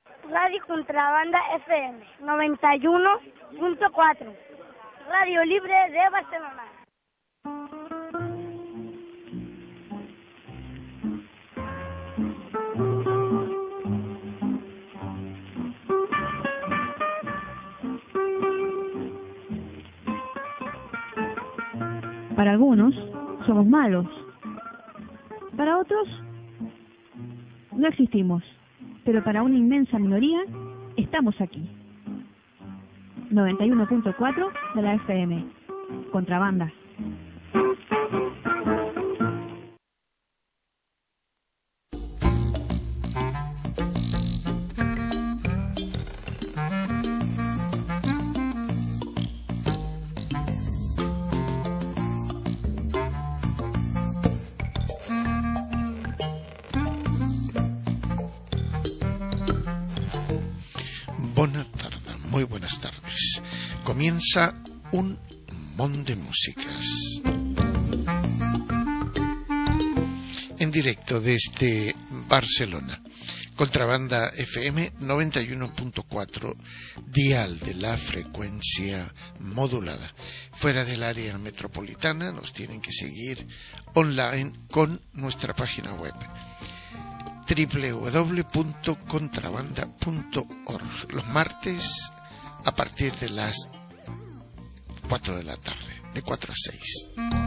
Radio Contrabanda FM 91.4. Radio Libre de Barcelona. Para algunos somos malos, para otros no existimos, pero para una inmensa minoría estamos aquí. 91.4 de la FM, Contrabanda. Muy buenas tardes. Comienza un montón de músicas en directo desde Barcelona. Contrabanda FM 91.4, dial de la frecuencia modulada. Fuera del área metropolitana nos tienen que seguir online con nuestra página web www.contrabanda.org, los martes a partir de las 4 de la tarde, de 4 a 6.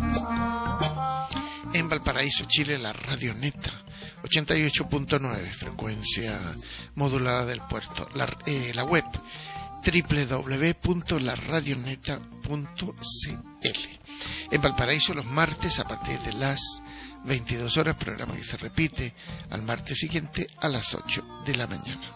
En Valparaíso, Chile, la Radioneta 88.9, frecuencia modulada del puerto. La web www.laradioneta.cl. En Valparaíso, los martes a partir de las 22 horas, programa que se repite al martes siguiente a las 8 de la mañana.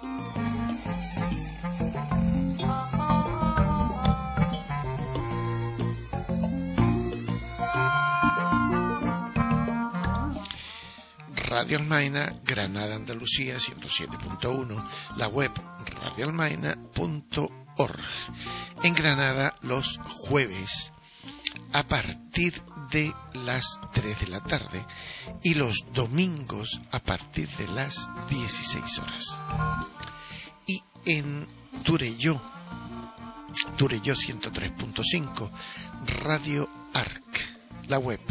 Radio Almaina, Granada, Andalucía 107.1, la web radioalmaina.org. En Granada los jueves a partir de las 3 de la tarde y los domingos a partir de las 16 horas. Y en Turelló 103.5, Radio Arc, la web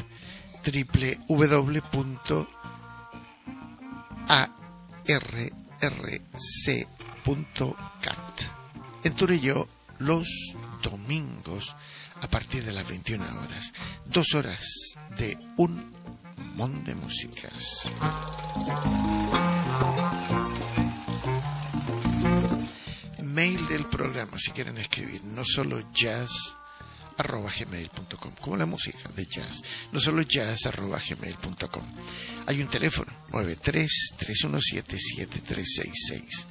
www.arrc.cat. En Turelló los domingos a partir de las 21 horas. 2 horas de un montón de músicas. Mail del programa, si quieren escribir, no solo jazz@gmail.com, como la música de jazz, no solo jazz@gmail.com. Hay un teléfono, 93-317-7366,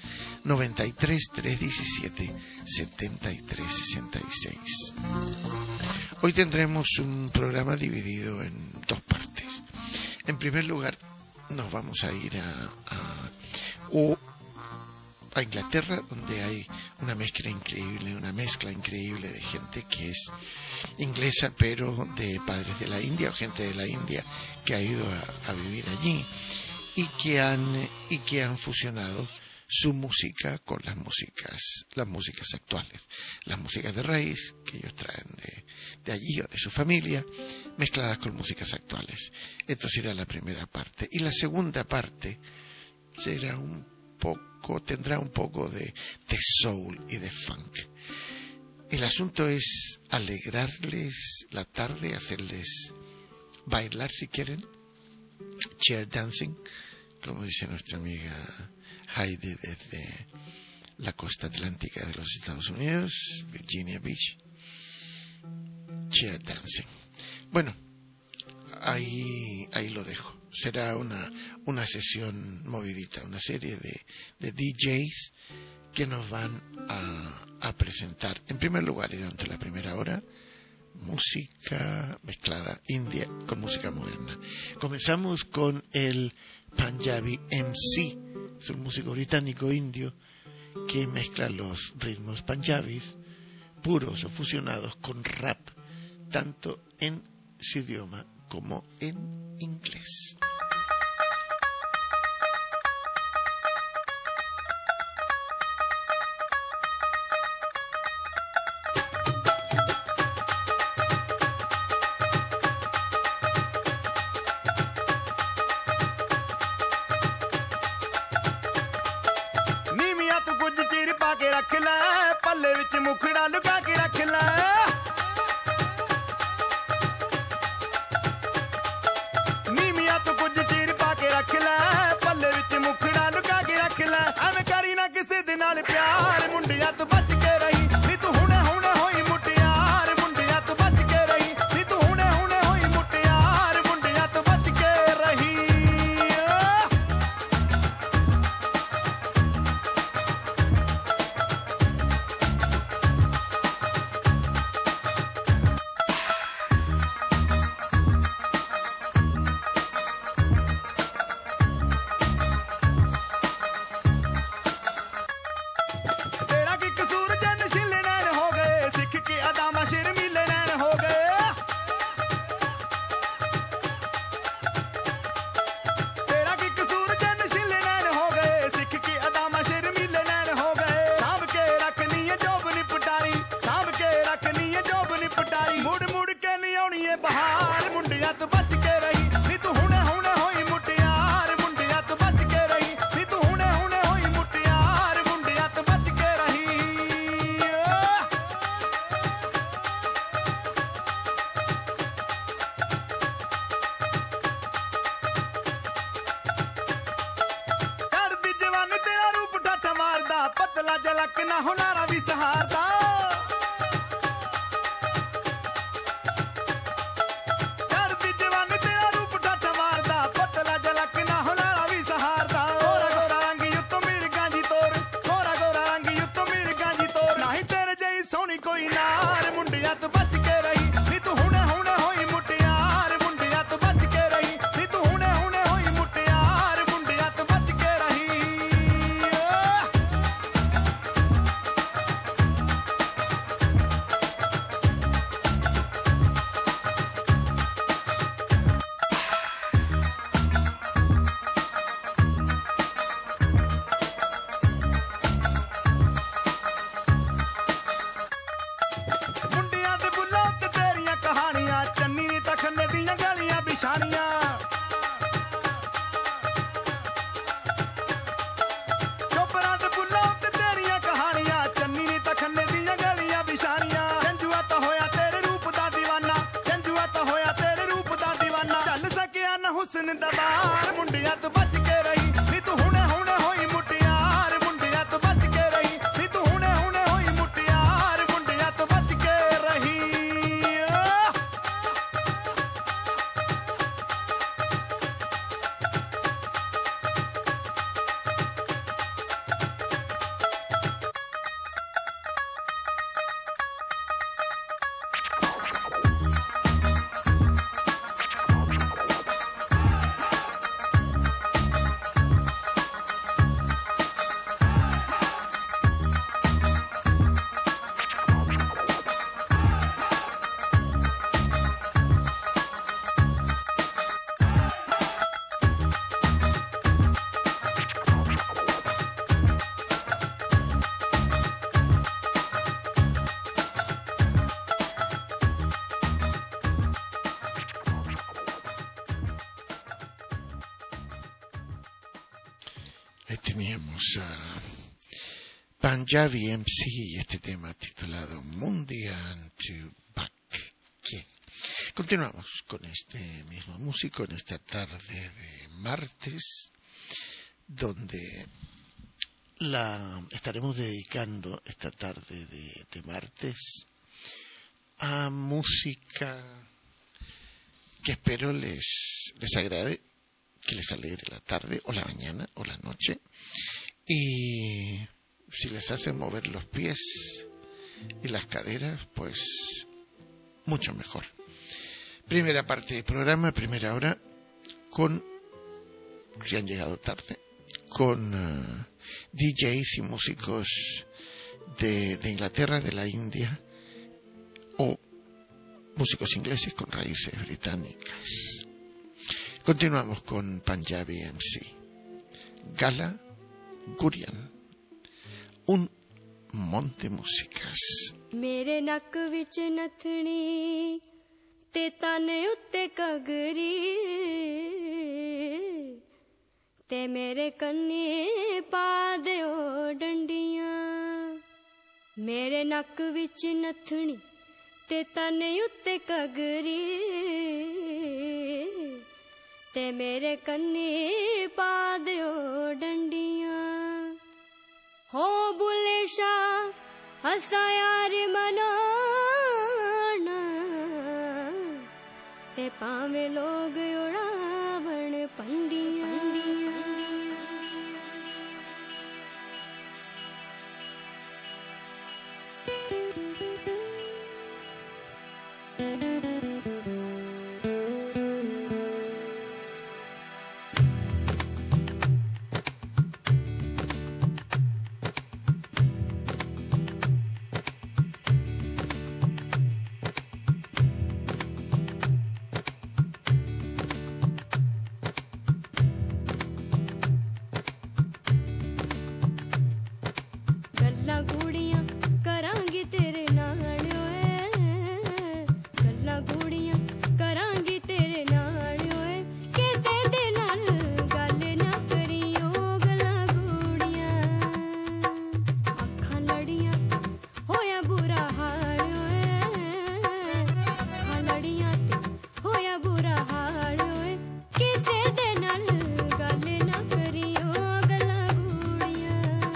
93-317-7366. Hoy tendremos un programa dividido en dos partes. En primer lugar, nos vamos a ir a Inglaterra, donde hay una mezcla increíble de gente que es inglesa, pero de padres de la India o gente de la India que ha ido a vivir allí y que han fusionado su música con las músicas actuales, las músicas de raíz que ellos traen de allí o de su familia, mezcladas con músicas actuales. Esto será la primera parte, y la segunda parte tendrá un poco de soul y de funk. El asunto es alegrarles la tarde, hacerles bailar si quieren, chair dancing, como dice nuestra amiga Heidi desde la costa atlántica de los Estados Unidos, Virginia Beach. Chair dancing. Bueno, ahí lo dejo. Será una sesión movidita, una serie de DJs que nos van a presentar, en primer lugar y durante la primera hora, música mezclada india con música moderna. Comenzamos con el Punjabi MC, es un músico británico indio que mezcla los ritmos punjabis puros o fusionados con rap, tanto en su idioma como en inglés. रख ले पल्ले विच मुखड़ा लुका के रख ले नीमिया तू कुछ चीर पा के रख ले पल्ले विच मुखड़ा लुका के रख ले एवें करी ना किसी दे नाल प्यार मुंडिया तू बच के रही नी तू हुणे हुणे होई मुटियार मुंडिया तू बच के रही नी तू हुणे हुणे होई मुटियार मुंडिया तू बच के रही तेरा की कसूर जन शिले नैन हो गए सिख के अदामा शेर मिले नैन हो गए तेरा की कसूर जन शिले नैन हो गए सिख के अदामा शेर मिले नैन हो गए सांभ के रखनी है जोब निपटारी सांभ के रखनी है जोब निपटारी मुड़ मुड़ के नहीं आउनी है बहार मुंडिया तू बच के रही नी तू हुणे हुणे होई मुटियार मुंडिया तू बच के रही नी तू हुणे हुणे होई मुटियार मुंडिया तू बच के रही चढ़दी जवानी तेरा रूप ठाठा मारदा पतला जलक ना हुनारा भी सहारदा चढ़दी जवानी तेरा रूप ठाठा मारदा पतला जलक ना हुनारा भी सहारदा गोरा गोरा रंग युतो मीर गांजी तोर गोरा गोरा रंग युतो मीर गांजी तोर नहीं तेरे जई सोनी कोई नार मुंडिया तू बच के रही नी तू हुणे हुणे होई मुटियार मुंडिया तू बच के रही नी तू हुणे हुणे होई मुटियार मुंडिया तू बच के रही मुंडिया दे बुल्लों ते तेरियां कहानियां चन्नी नी तखने दियां गलियां बिछानियां चोपड़ा दे बुल्लों ते तेरियां कहानियां चन्नी नी तखने दियां गलियां बिछानियां जंजुआ तो होया तेरे रूप दा दीवाना जंजुआ तो होया तेरे रूप दा दीवाना चल सकिया न हुस्न दबार मुंडिया तू बच के रही नी तू हुणे हुणे होई मुटियार मुंडिया तू बच के रही नी तू हुणे हुणे होई मुटियार मुंडिया तू बच के रही Ahí teníamos a Punjabi MC y este tema titulado Mundian to Back. Continuamos con este mismo músico en esta tarde de martes, donde estaremos dedicando esta tarde de martes a música que espero les agrade, que les alegre la tarde o la mañana o la noche, y si les hace mover los pies y las caderas, pues mucho mejor. Primera parte del programa, primera hora, con, si han llegado tarde, con DJs y músicos de Inglaterra, de la India, o músicos ingleses con raíces británicas. Continuamos con Punjabi MC, Gala Gurian, un monte músicas. मेरे नक विच नथनी ते तने उत्ते कगरी ते मेरे कन्ने पा दिओ डंडियां ਮੇਰੇ ਨੱਕ ਵਿੱਚ ਨਥਣੀ ਤੇ ਤਨੇ ਉੱਤੇ ਕਗਰੀ ਤੇ ਮੇਰੇ ਕੰਨੀ ਪਾ ਦਿਓ ਡੰਡੀਆਂ ਹੋ ਬੁੱਲੇ ਸ਼ਾਹ ਹੱਸਾ ਯਾਰ ਮਨਾਣਾ ਤੇ ਭਾਵੇਂ ਲੋਗ ਉਡਾਵਣ ਪੰਡੀਆਂ ਗੱਲਾਂ ਗੂੜੀਆਂ ਕਰਾਂਗੀ ਤੇਰੇ ਨਾਲ ਓਏ ਗੱਲਾਂ ਗੂੜੀਆਂ ਕਰਾਂਗੀ ਤੇਰੇ ਨਾਲ ਓਏ ਕਿਸੇ ਦੇ ਨਾਲ ਗੱਲ ਨਾ ਕਰੀਓ ਗੱਲਾਂ ਗੂੜੀਆਂ ਅੱਖਾਂ ਲੜੀਆਂ ਹੋਇਆ ਬੁਰਾ ਹਾਲ ਓਏ ਅੱਖਾਂ ਲੜੀਆਂ ਤੇ ਹੋਇਆ ਬੁਰਾ ਹਾਲ ਓਏ ਕਿਸੇ ਦੇ ਨਾਲ ਗੱਲ ਨਾ ਕਰੀਓ ਗੱਲਾਂ ਗੂੜੀਆਂ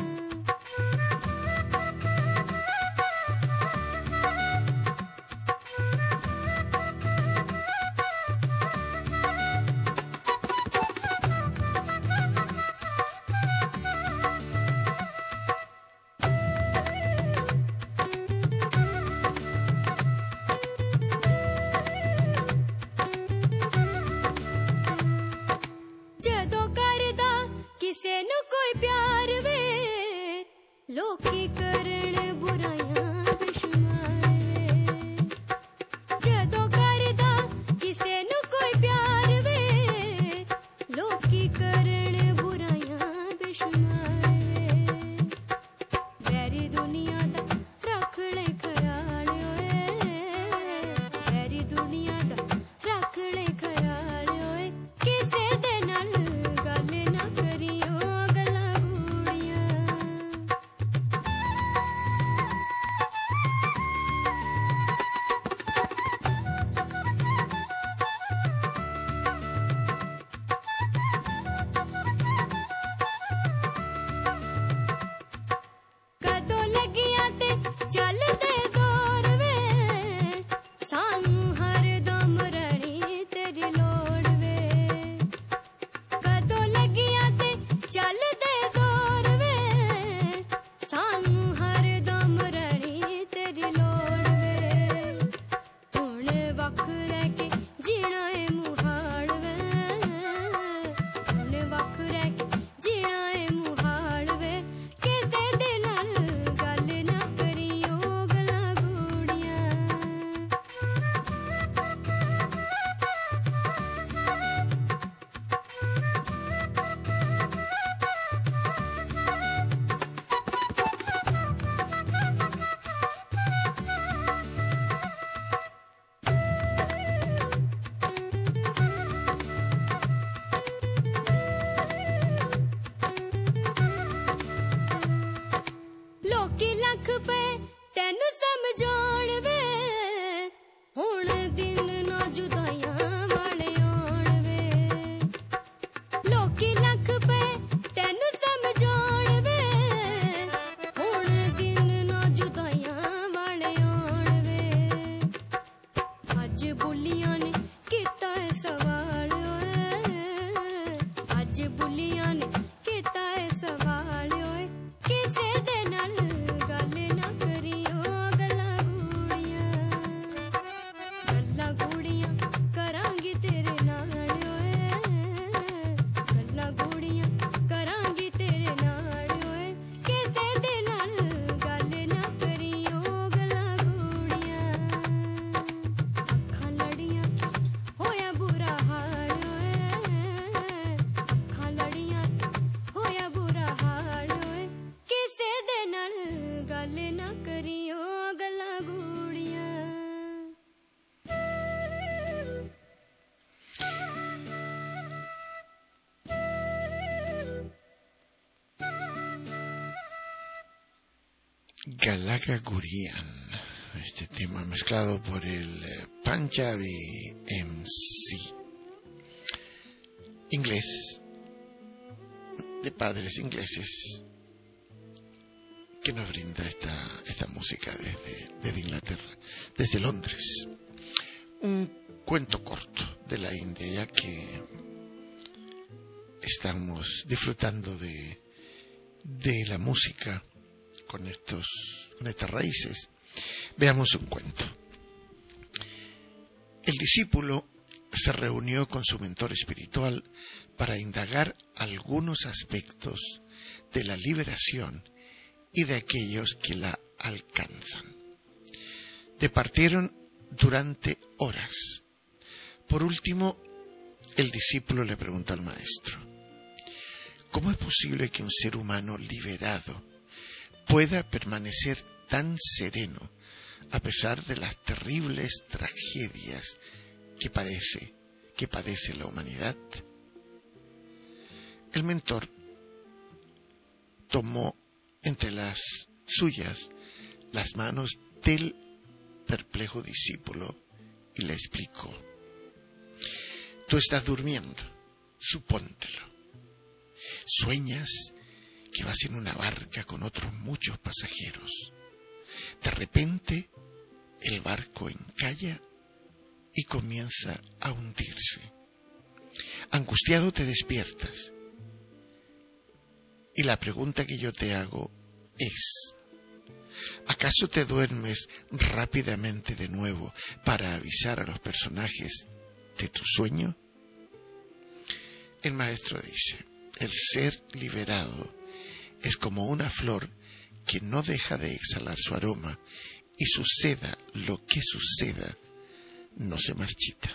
ਜਦੋਂ ਕਰਦਾ ਕਿਸੇ ਨੂੰ ਕੋਈ ਪਿਆਰ ਵੇ ਲੋਕੀ ਕਰਨ ਬੁਰਾਈਆਂ ਬੇਸ਼ੁਮਾਰ ਵੇ ਜਦੋਂ ਕਰਦਾ ਕਿਸੇ ਨੂੰ ਕੋਈ ਪਿਆਰ ਵੇ ਲੋਕੀ ਕਰਨ ਬੁਰਾਈਆਂ ਬੇਸ਼ੁਮਾਰ ਵੇ ਵੈਰੀ ਦੁਨੀਆ ਦਾ ਰੱਖ ਲੈ ਖਿਆਲ ਓਏ ਵੈਰੀ ਦੁਨੀਆ ਦਾ ਰੱਖ ਲੈ ਖਿਆਲ ਓਏ ਕਿਸੇ ਦੇ ਨਾਲ ਗੱਲ ਨਾ ਕਰੀਓ ਗੱਲਾਂ ਗੂੜੀਆਂ ਕਦੋਂ ਲੱਗੀਆਂ ਤੇ ਚੱਲਦੇ ਦੌਰ ਵੇ ਸਾਨੂੰ ਹਰਦਮ ਰਣੀ ਤੇਰੀ ਲੋੜ ਵੇ ਕਦੋਂ ਲੱਗੀਆਂ ਤੇ ਚੱਲਦੇ ਦੌਰ ਵੇ ਸਾਨੂੰ ਹਰਦਮ ਰਣੀ ਤੇਰੀ ਲੋੜ ਵੇ ਹੁਣ ਵੱਖ ਰਹਿ ਕੇ ਜੀਣਾ ਏ ਮੁਹਾਲ ਵੇ ਹੁਣ ਵੱਖ ਰਹਿ ਕੇ ਜੀਣਾ ਏ ਮੁਹਾਲ ਵੇ ਕਿਸੇ ਦੇ ਨਾਲ ਗੱਲ ਨਾ ਕਰੀਓ ਗੱਲਾਂ ਗੂੜੀਆਂ ਲੋਕੀ ਲੱਖ ਪਏ ਤੈਨੂੰ ਸਮਝਾਉਣ ਵੇ ਹੁਣ ਦਿਨ ਨਾ ਜੁਦਾਈਆਂ ਵਾਲੇ ਆਉਣ ਵੇ ਲੋਕੀ ਲੱਖ ਪਏ ਤੈਨੂੰ ਸਮਝਾਉਣ ਵੇ ਹੁਣ ਦਿਨ ਨਾ ਜੁਦਾਈਆਂ ਵਾਲੇ ਆਉਣ ਵੇ ਅੱਜ ਬੁੱਲੀਆਂ ਨੇ ਕੀਤਾ ਏ ਸਵਾਲ ਓਏ ਅੱਜ ਬੁੱਲੀਆਂ ਨੇ ਕੀਤਾ ਏ ਸਵਾਲ ਓਏ ਕਿਸੇ ਦੇ ਨਾਲ ਗੱਲ ਨਾ ਕਰੀਓ ਗੱਲਾਂ ਗੂੜੀਆਂ ਕਰਾਂਗੀ ਤੇਰੇ ਨਾਲ ਓਏ ਗੱਲਾਂ ਗੂੜੀਆਂ ਕਰਾਂਗੀ ਤੇਰੇ ਨਾਲ ਓਏ ਕਿਸੇ ਦੇ ਨਾਲ ਗੱਲ ਨਾ ਕਰੀਓ ਗੱਲਾਂ ਗੂੜੀਆਂ ਅੱਖਾਂ ਲੜੀਆਂ ਹੋਇਆ ਬੁਰਾ ਹਾਲ ਓਏ ਅੱਖਾਂ ਲੜੀਆਂ Galaga Gurian, este tema mezclado por el Punjabi MC, inglés, de padres ingleses, que nos brinda esta música desde Inglaterra, desde Londres. Un cuento corto de la India, ya que estamos disfrutando de la música con estas raíces. Veamos un cuento. El discípulo se reunió con su mentor espiritual para indagar algunos aspectos de la liberación y de aquellos que la alcanzan. Departieron durante horas. Por último, el discípulo le preguntó al maestro: ¿cómo es posible que un ser humano liberado pueda permanecer tan sereno a pesar de las terribles tragedias que padece la humanidad? El mentor tomó entre las suyas las manos del perplejo discípulo y le explicó: tú estás durmiendo, supóntelo. Sueñas que vas en una barca con otros muchos pasajeros. De repente, el barco encalla y comienza a hundirse. Angustiado te despiertas. Y la pregunta que yo te hago es: ¿acaso te duermes rápidamente de nuevo para avisar a los personajes de tu sueño? El maestro dice: el ser liberado es como una flor que no deja de exhalar su aroma, y suceda lo que suceda, no se marchita.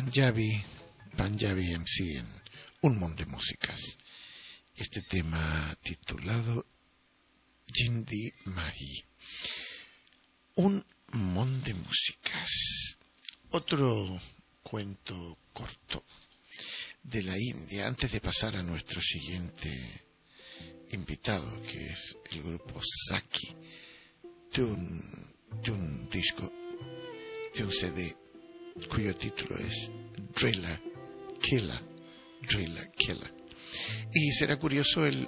Panjabi MC en Un Mon de Músicas. Este tema titulado Jindi Mahi. Un Mon de Músicas. Otro cuento corto de la India, antes de pasar a nuestro siguiente invitado, que es el grupo Saki, de un disco, de un CD, cuyo título es Drilla Killa. Y será curioso el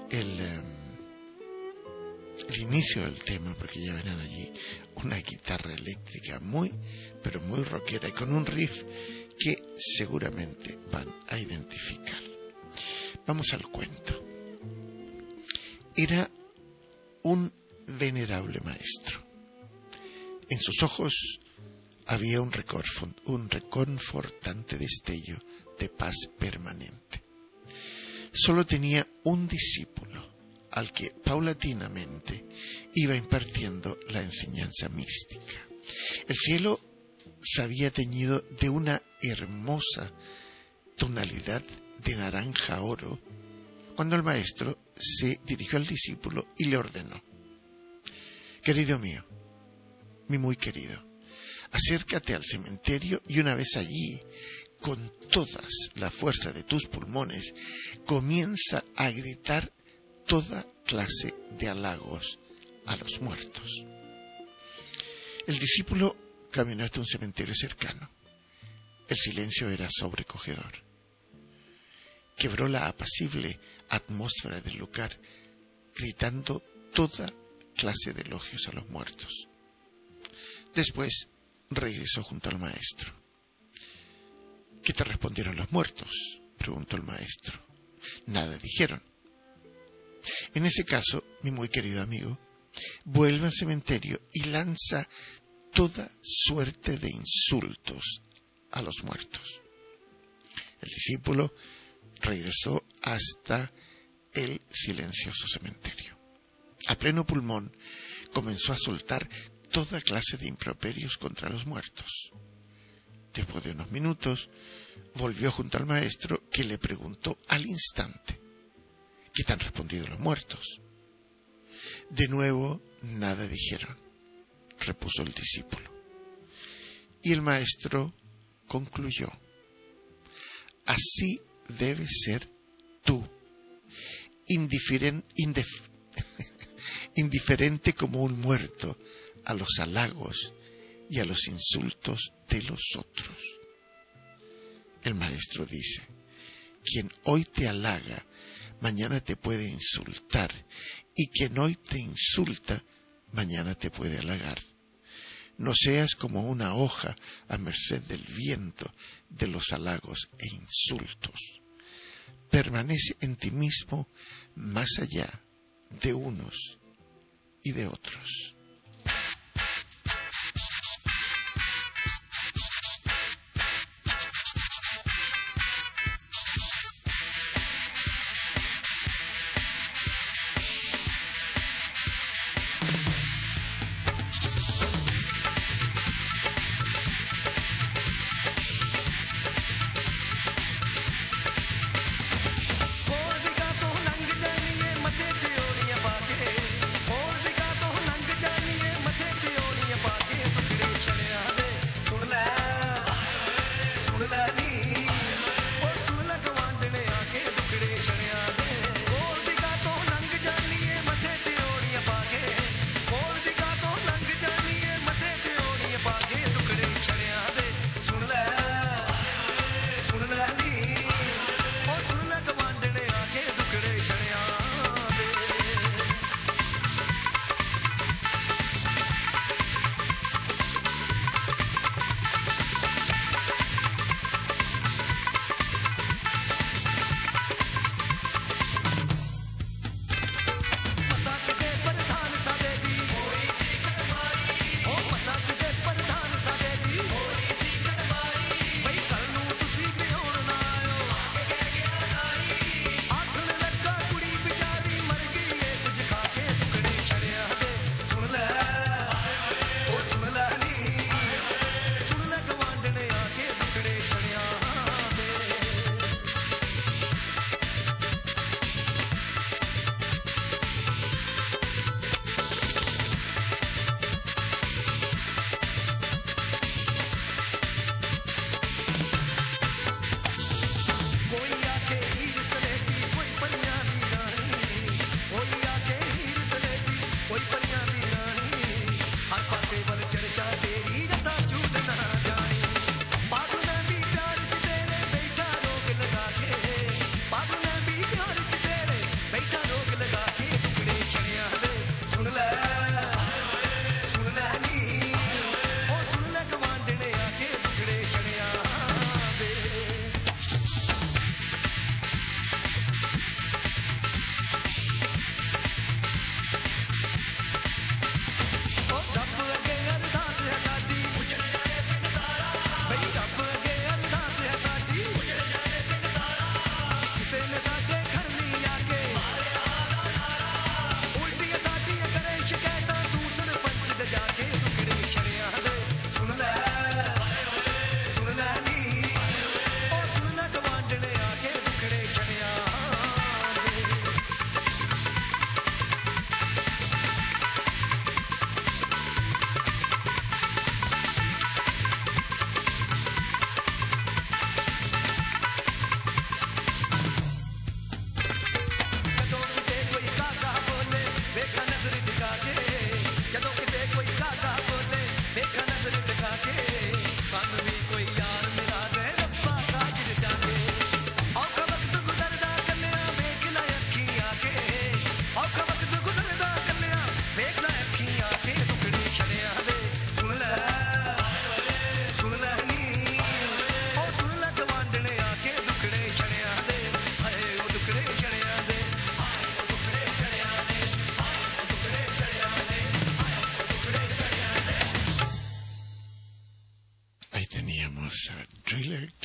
inicio del tema, porque ya verán allí una guitarra eléctrica muy, pero muy rockera, y con un riff que seguramente van a identificar. Vamos al cuento. Era un venerable maestro. En sus ojos había un reconfortante destello de paz permanente. Solo tenía un discípulo al que paulatinamente iba impartiendo la enseñanza mística. El cielo se había teñido de una hermosa tonalidad de naranja oro cuando el maestro se dirigió al discípulo y le ordenó: querido mío, mi muy querido, acércate al cementerio y una vez allí, con toda la fuerza de tus pulmones, comienza a gritar toda clase de halagos a los muertos. El discípulo caminó hasta un cementerio cercano. El silencio era sobrecogedor. Quebró la apacible atmósfera del lugar, gritando toda clase de elogios a los muertos. Después regresó junto al maestro. ¿Qué te respondieron los muertos?, preguntó el maestro. Nada dijeron. En ese caso, mi muy querido amigo, vuelve al cementerio y lanza toda suerte de insultos a los muertos. El discípulo regresó hasta el silencioso cementerio. A pleno pulmón comenzó a soltar toda clase de improperios contra los muertos. Después de unos minutos, volvió junto al maestro, que le preguntó al instante: ¿qué te han respondido los muertos? De nuevo, nada dijeron, repuso el discípulo. Y el maestro concluyó: así debes ser tú, indiferente como un muerto a los halagos y a los insultos de los otros. El maestro dice: quien hoy te halaga, mañana te puede insultar, y quien hoy te insulta, mañana te puede halagar. No seas como una hoja a merced del viento de los halagos e insultos. Permanece en ti mismo más allá de unos y de otros. ਹੋਰ ਦਿਗਾ ਤੋਂ ਨੰਗ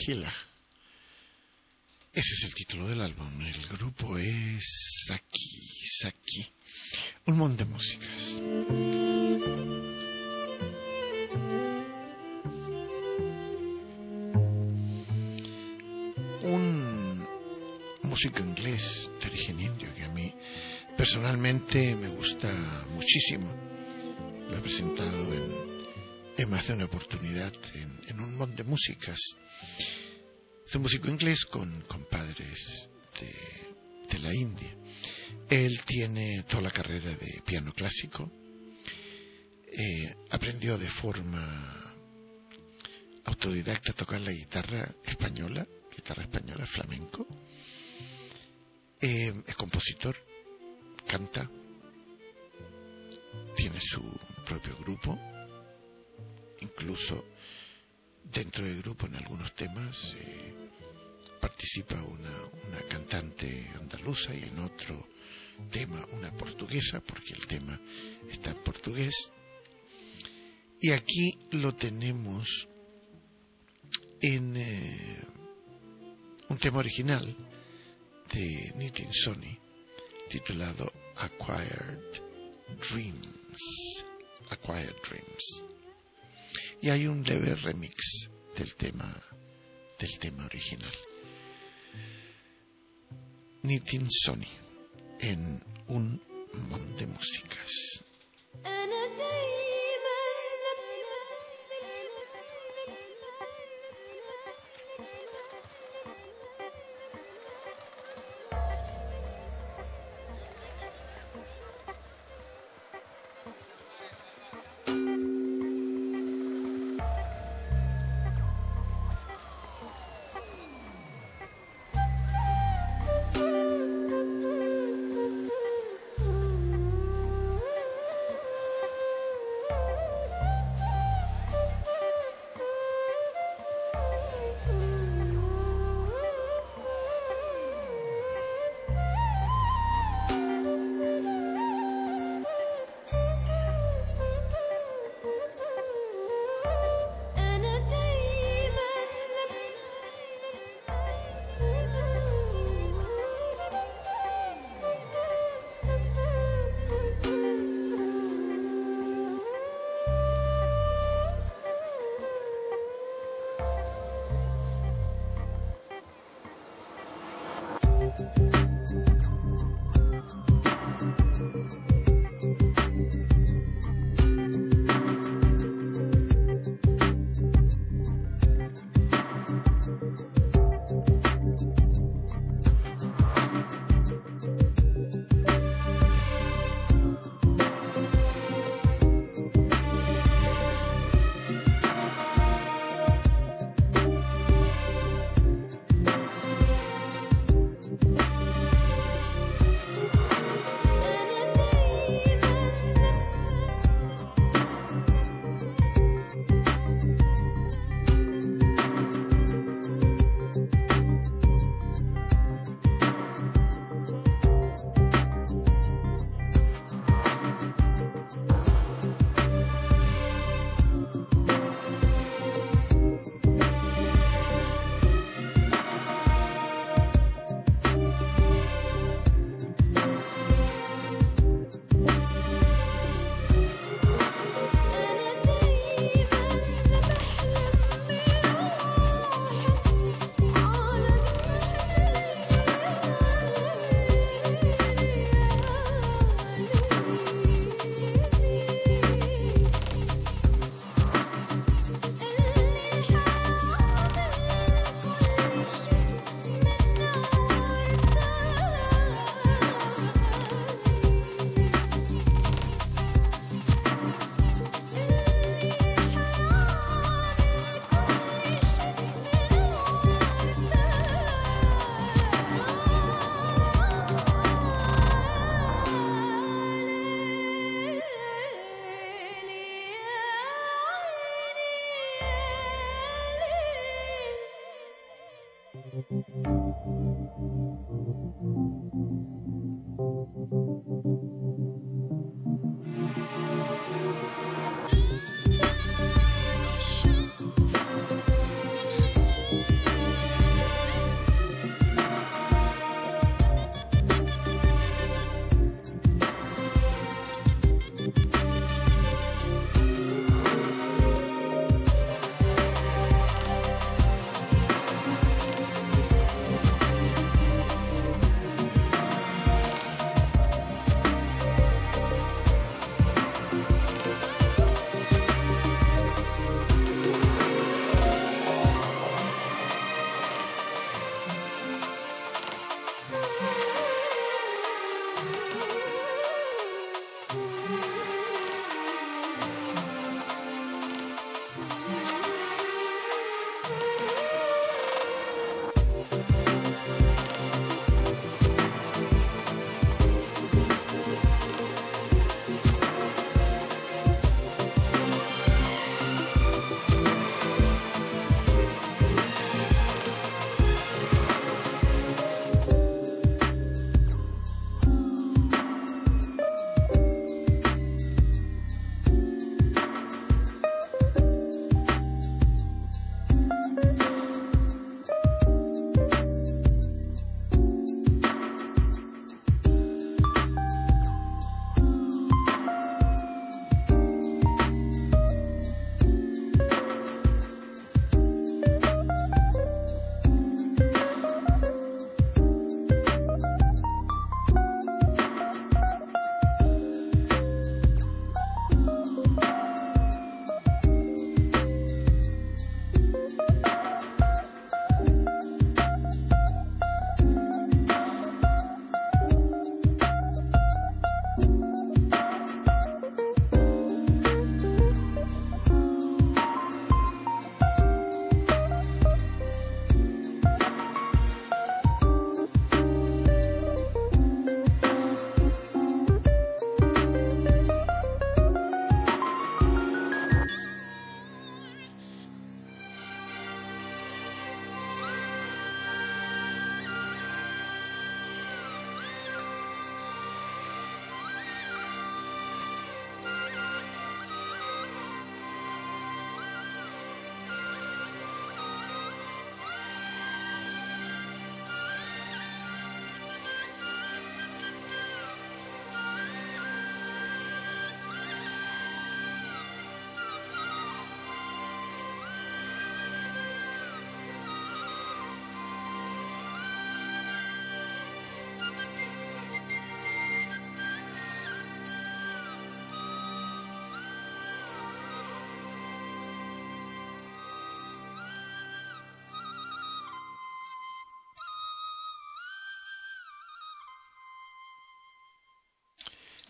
Tequila. Ese es el título del álbum. El grupo es Saki. Un montón de músicas. Un músico inglés de origen indio que a mí personalmente me gusta muchísimo. Lo he presentado en más de una oportunidad en un montón de músicas. Es un músico inglés con padres de la India. Él tiene toda la carrera de piano clásico. Aprendió de forma autodidacta a tocar la guitarra española flamenco. Es compositor, canta, tiene su propio grupo, incluso dentro del grupo en algunos temas participa una cantante andaluza y en otro tema una portuguesa, porque el tema está en portugués. Y aquí lo tenemos en un tema original de Nitin Soni titulado Acquired Dreams. Y hay un leve remix del tema original. Nitin Soni en un montón de músicas.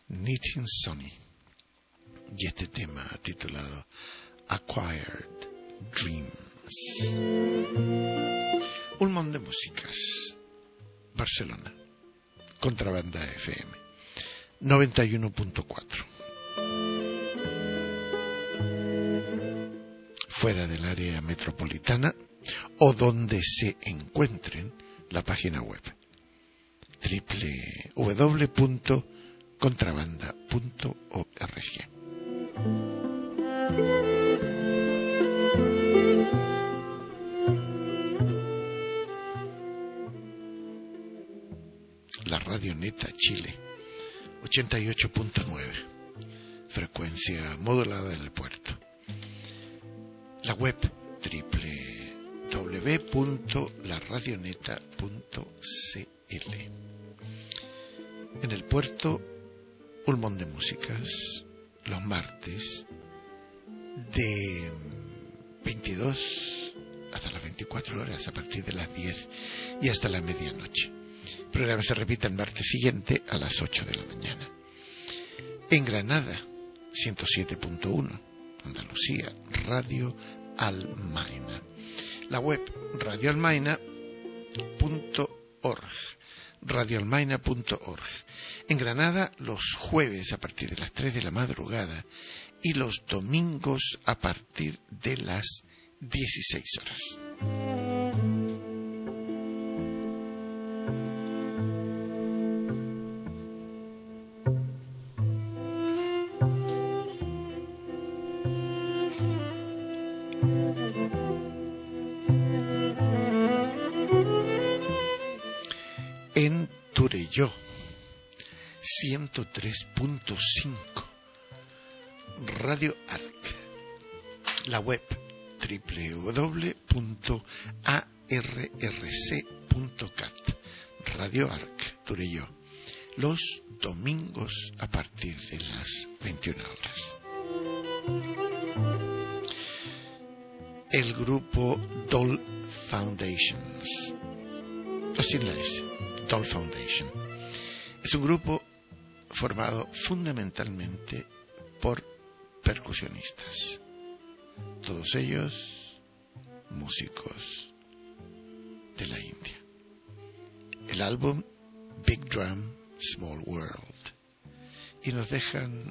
Knitting Sonny y este tema titulado Acquired Dreams. Un montón de músicas. Barcelona. Contrabanda FM 91.4. Fuera del área metropolitana o donde se encuentren, la página web www.contrabanda.org. La Radioneta Chile 88.9, frecuencia modulada del puerto. La web www.laradioneta.cl. En el puerto, un montón de músicas los martes de 22 hasta las 24 horas, a partir de las 10 y hasta la medianoche. El programa se repite el martes siguiente a las 8 de la mañana. En Granada, 107.1, Andalucía, Radio Almaina. La web radioalmaina.org. radioalmaina.org. En Granada, los jueves a partir de las 3 de la madrugada y los domingos a partir de las 16 horas. En Turelló, 103.5, Radio Arc. La web www.arrc.cat. Radio Arc, Turelló. Los domingos a partir de las 21 horas. El grupo Doll Foundations. Sin la S. Doll Foundation. Es un grupo formado fundamentalmente por percusionistas. Todos ellos músicos de la India. El álbum Big Drum, Small World. Y nos dejan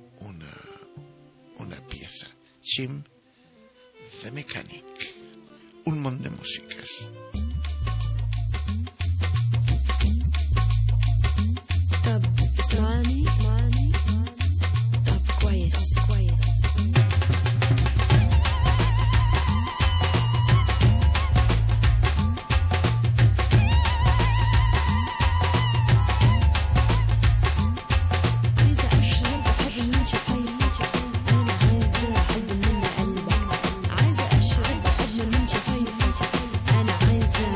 una pieza. Jim the Mechanic. Un montón de músicas. طب اسمعني طب كويس عايزة أشرب حب من شفايفك أنا عايزة حب من قلبك عايزة أشرب حب من شفايفك أنا عايزة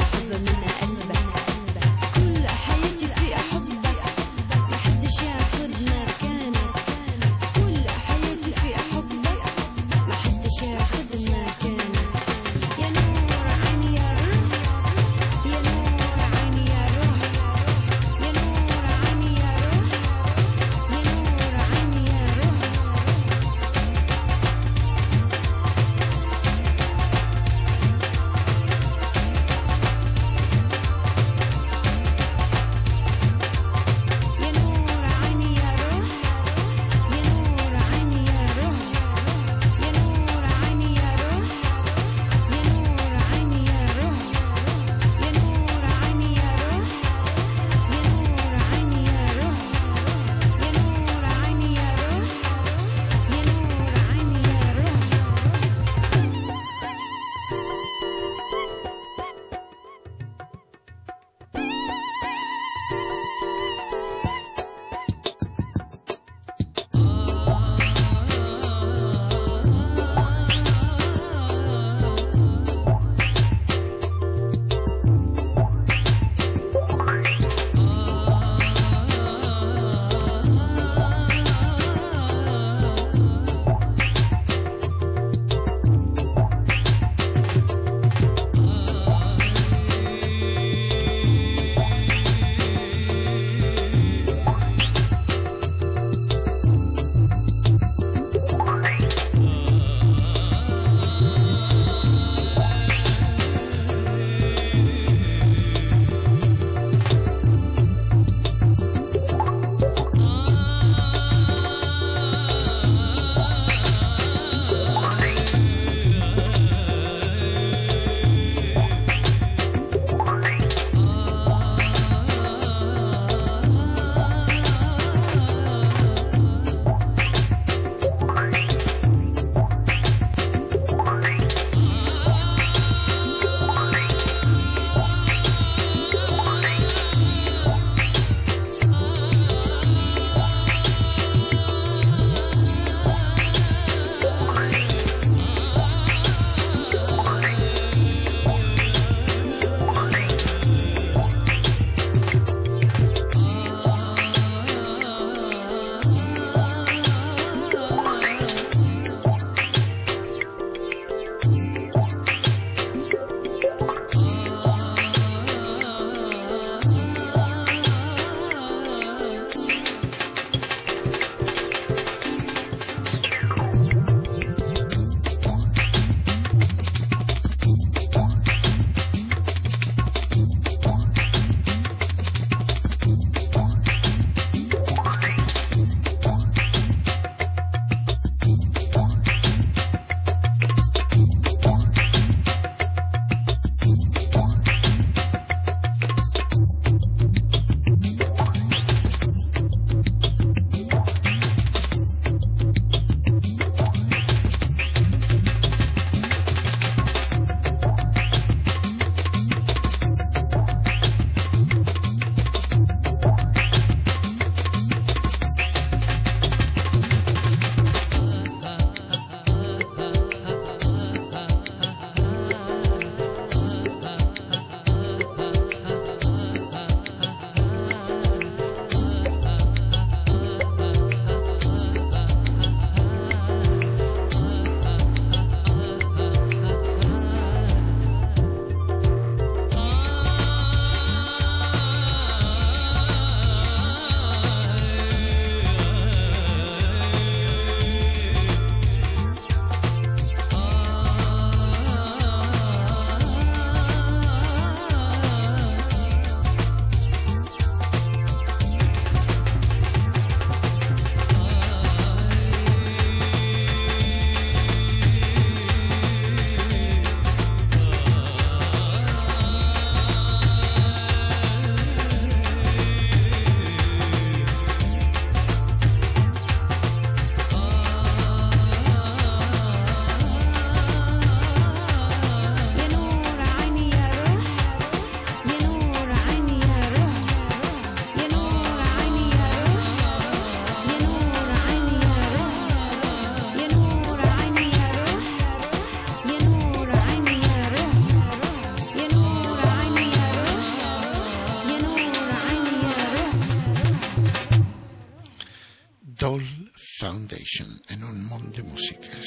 Station, en un mundo de músicas.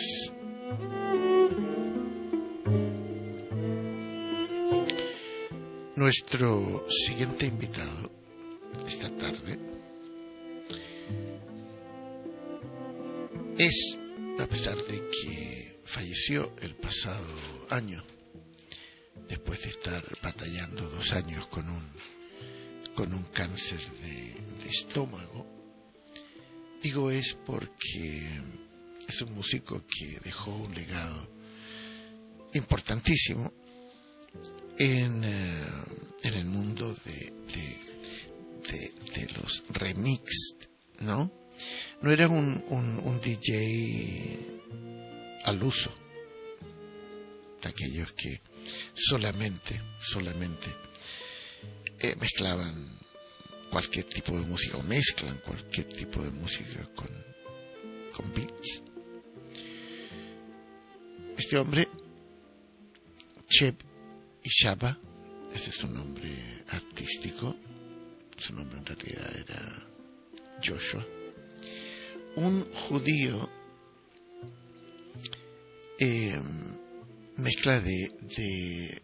Nuestro siguiente invitado esta tarde es, a pesar de que falleció el pasado año, después de estar batallando 2 años con un cáncer de estómago, digo es porque es un músico que dejó un legado importantísimo en el mundo de los remixed, ¿no? No era un DJ al uso, de aquellos que solamente mezclaban cualquier tipo de música, o mezclan cualquier tipo de música con beats. Este hombre, Cheb Ishaba, ese es su nombre artístico, su nombre en realidad era Joshua, un judío, mezcla de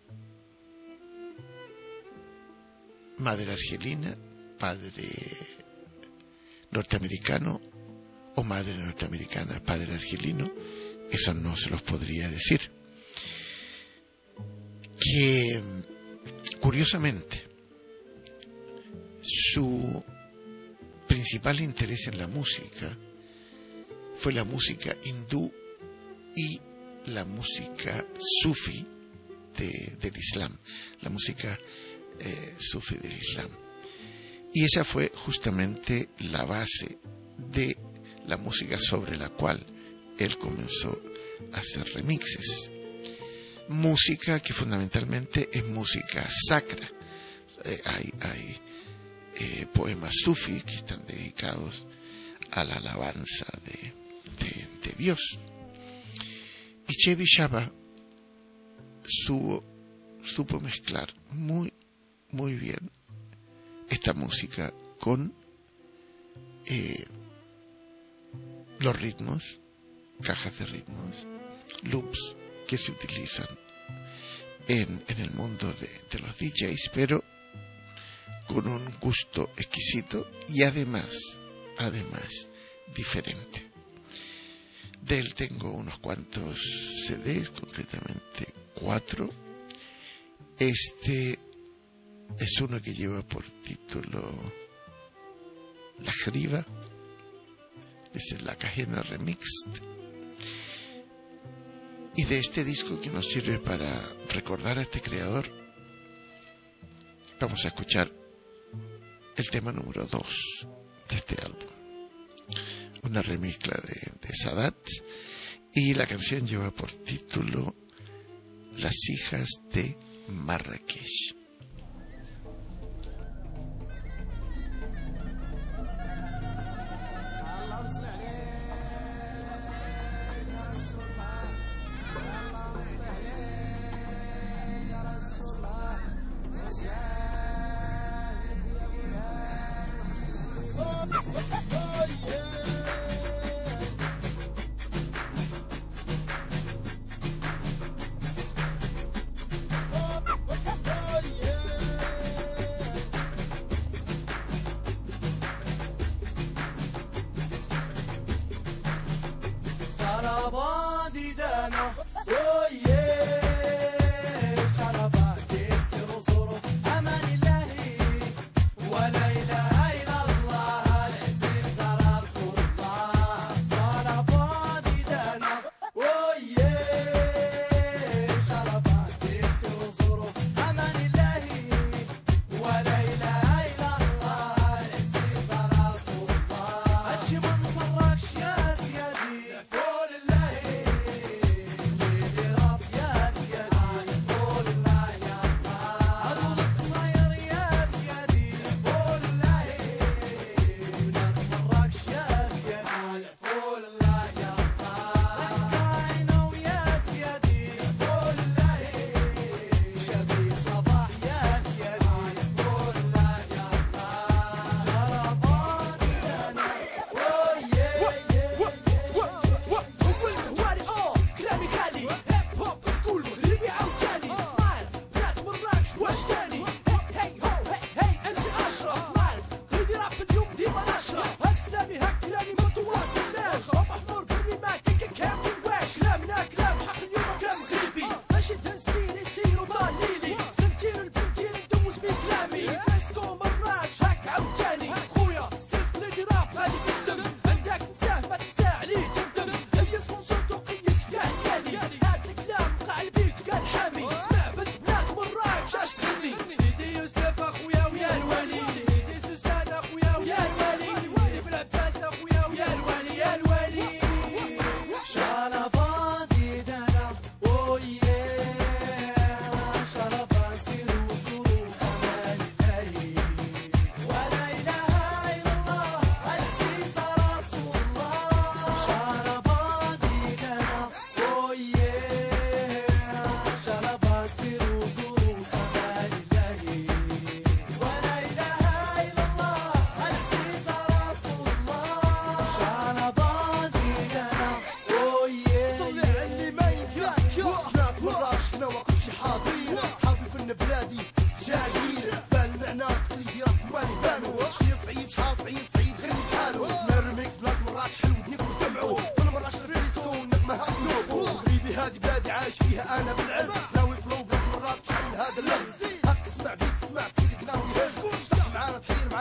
madre argelina, padre norteamericano, o madre norteamericana, padre argelino, eso no se los podría decir. Que curiosamente su principal interés en la música fue la música hindú y la música sufi del Islam, la música sufi del Islam. Y esa fue justamente la base de la música sobre la cual él comenzó a hacer remixes. Música que fundamentalmente es música sacra. Hay poemas sufí que están dedicados a la alabanza de Dios. Y Cheb Ishaba supo mezclar muy bien esta música con los ritmos, cajas de ritmos, loops que se utilizan en el mundo de los DJs, pero con un gusto exquisito y además diferente. De él tengo unos cuantos CDs, concretamente 4. Este es uno que lleva por título La Jriva, es la Cajena Remixed. Y de este disco, que nos sirve para recordar a este creador, vamos a escuchar el tema número 2 de este álbum, una remezcla de Sadat, y la canción lleva por título Las hijas de Marrakech. Oh,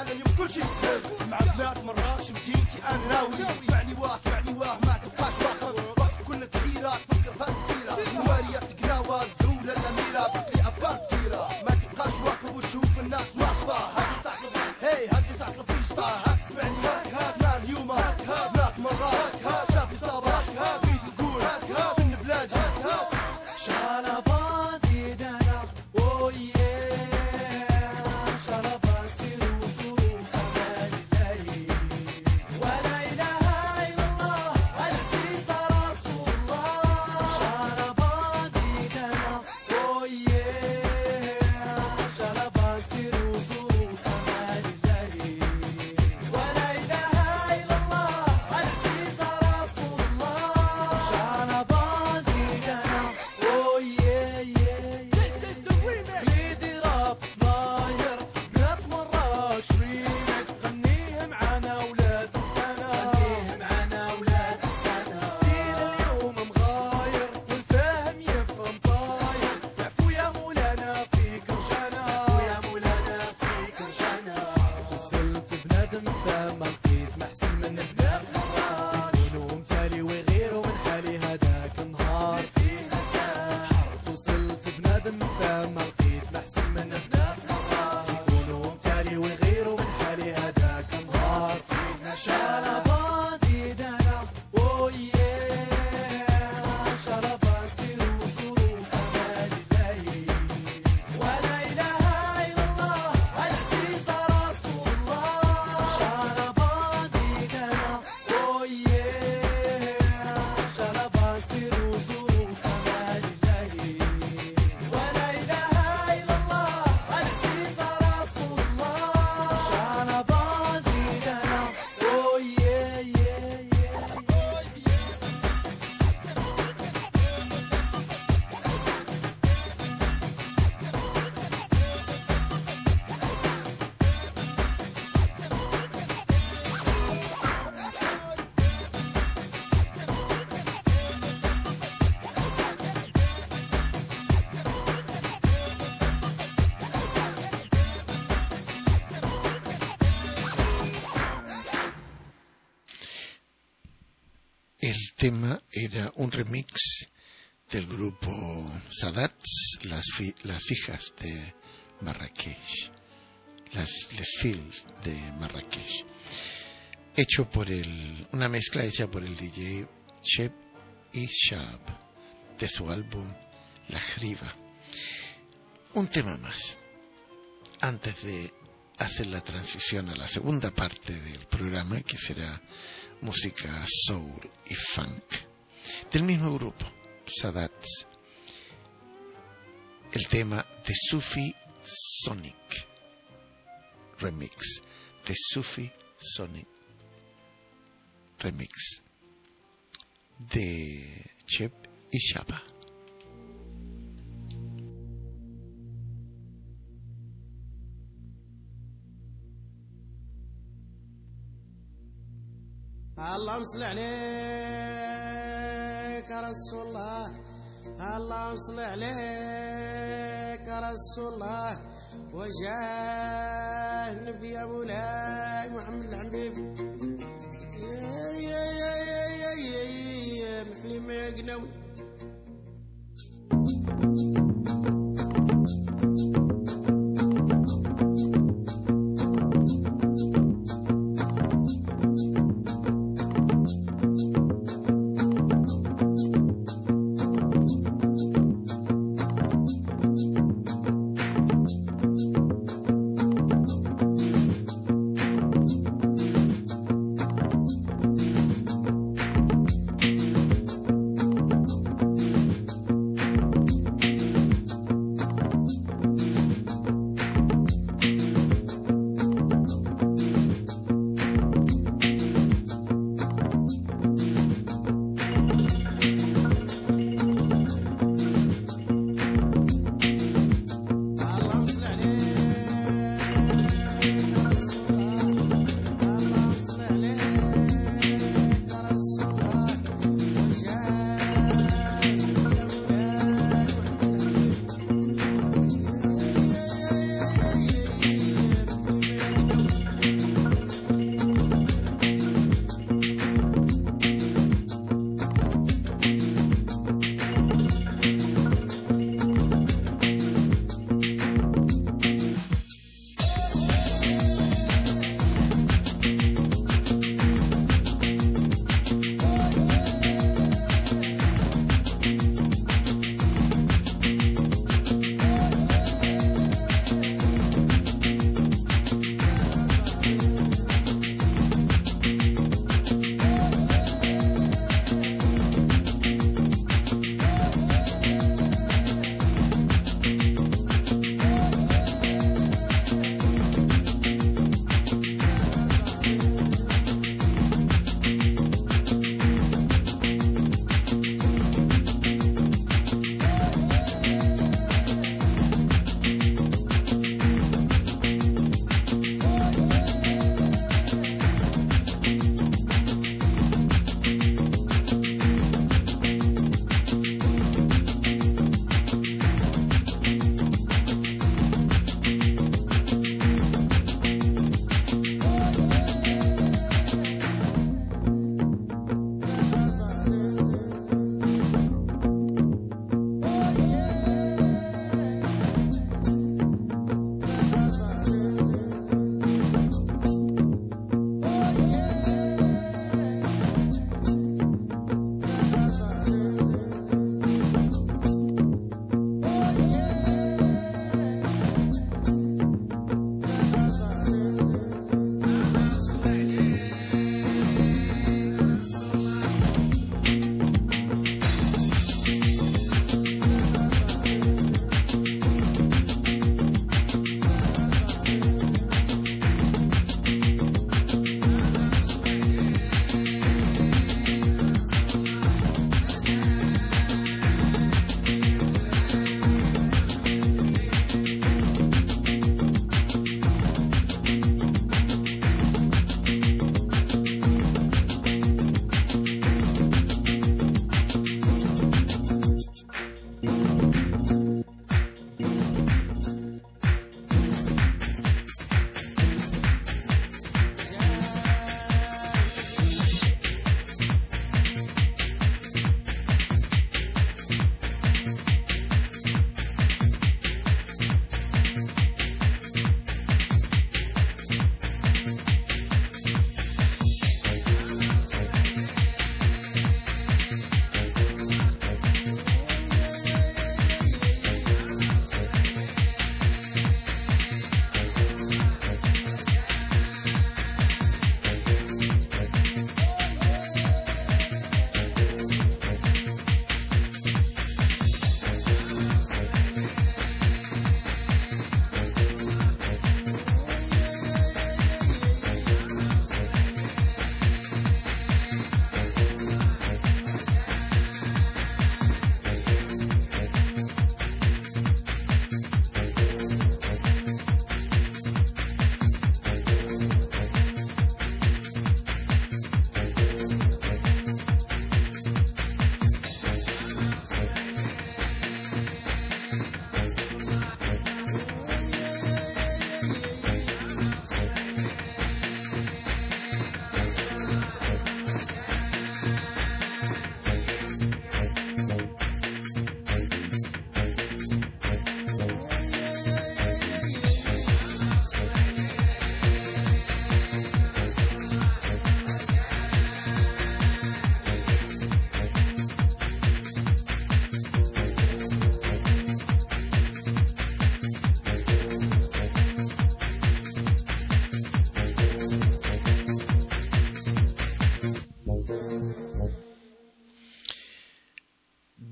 معانا اليوم كل شيء مع بنات مراش مجيتي انا ناوي اسمعني واه ما تبقاش واخر كنا تغييرات فكر فكيرة مواريات قناوة الزولة الأميرة فكري أفكار كتيرة ما تبقاش واقف وتشوف الناس ناشطة هاتي ساعة فيشطة هات اسمعني هاتنا اليوم هات مرات شاف إصابات بيد نقول من بلادي شربات يدنا ويه شربات سير وسوق أمان الليل ولا إله إلا الله العزيز رسول الله شربات يدنا ويه شربات سير وسوق أمان الليل ولا إله إلا الله العزيز رسول الله شربات يدنا ويه بليدي راب ضاير بنات مراش ريمكس غنيه معانا ولاد السنة ستيل اليوم مغاير والفاهم يفهم طاير تعفو يا مولانا فيك رجانا وصلت بنادم فما لقيت محسن من بنات مراش يكونوا متالي ويغيروا من حالي هداك النهار حرت وصلت بنادم فما لقيت محسن من بنات مراش يكونوا متالي ويغيروا من حالي هداك النهار فينا شربات يدنا ويه شربات سير وسوق أمان الليل ولا إله إلا الله العزيز رسول الله شربات يدنا ويه شربات سير وسوق أمان الليل ولا إله إلا الله العزيز رسول الله شربات يدنا ويه El tema era un remix del grupo Sadats, las hijas de Marrakech, les filles de Marrakech, hecho por una mezcla hecha por el DJ Cheb Ishab de su álbum La Jriva. Un tema más antes de hacer la transición a la segunda parte del programa, que será música soul y funk del mismo grupo Sadats, el tema de Sufi Sonic remix, de Sufi Sonic remix de Cheb Ishaba. اللهم صل عليك يا رسول الله اللهم صل عليك يا رسول الله وجاه النبي يا مولاي محمد الحبيب يا محلم يا قناوي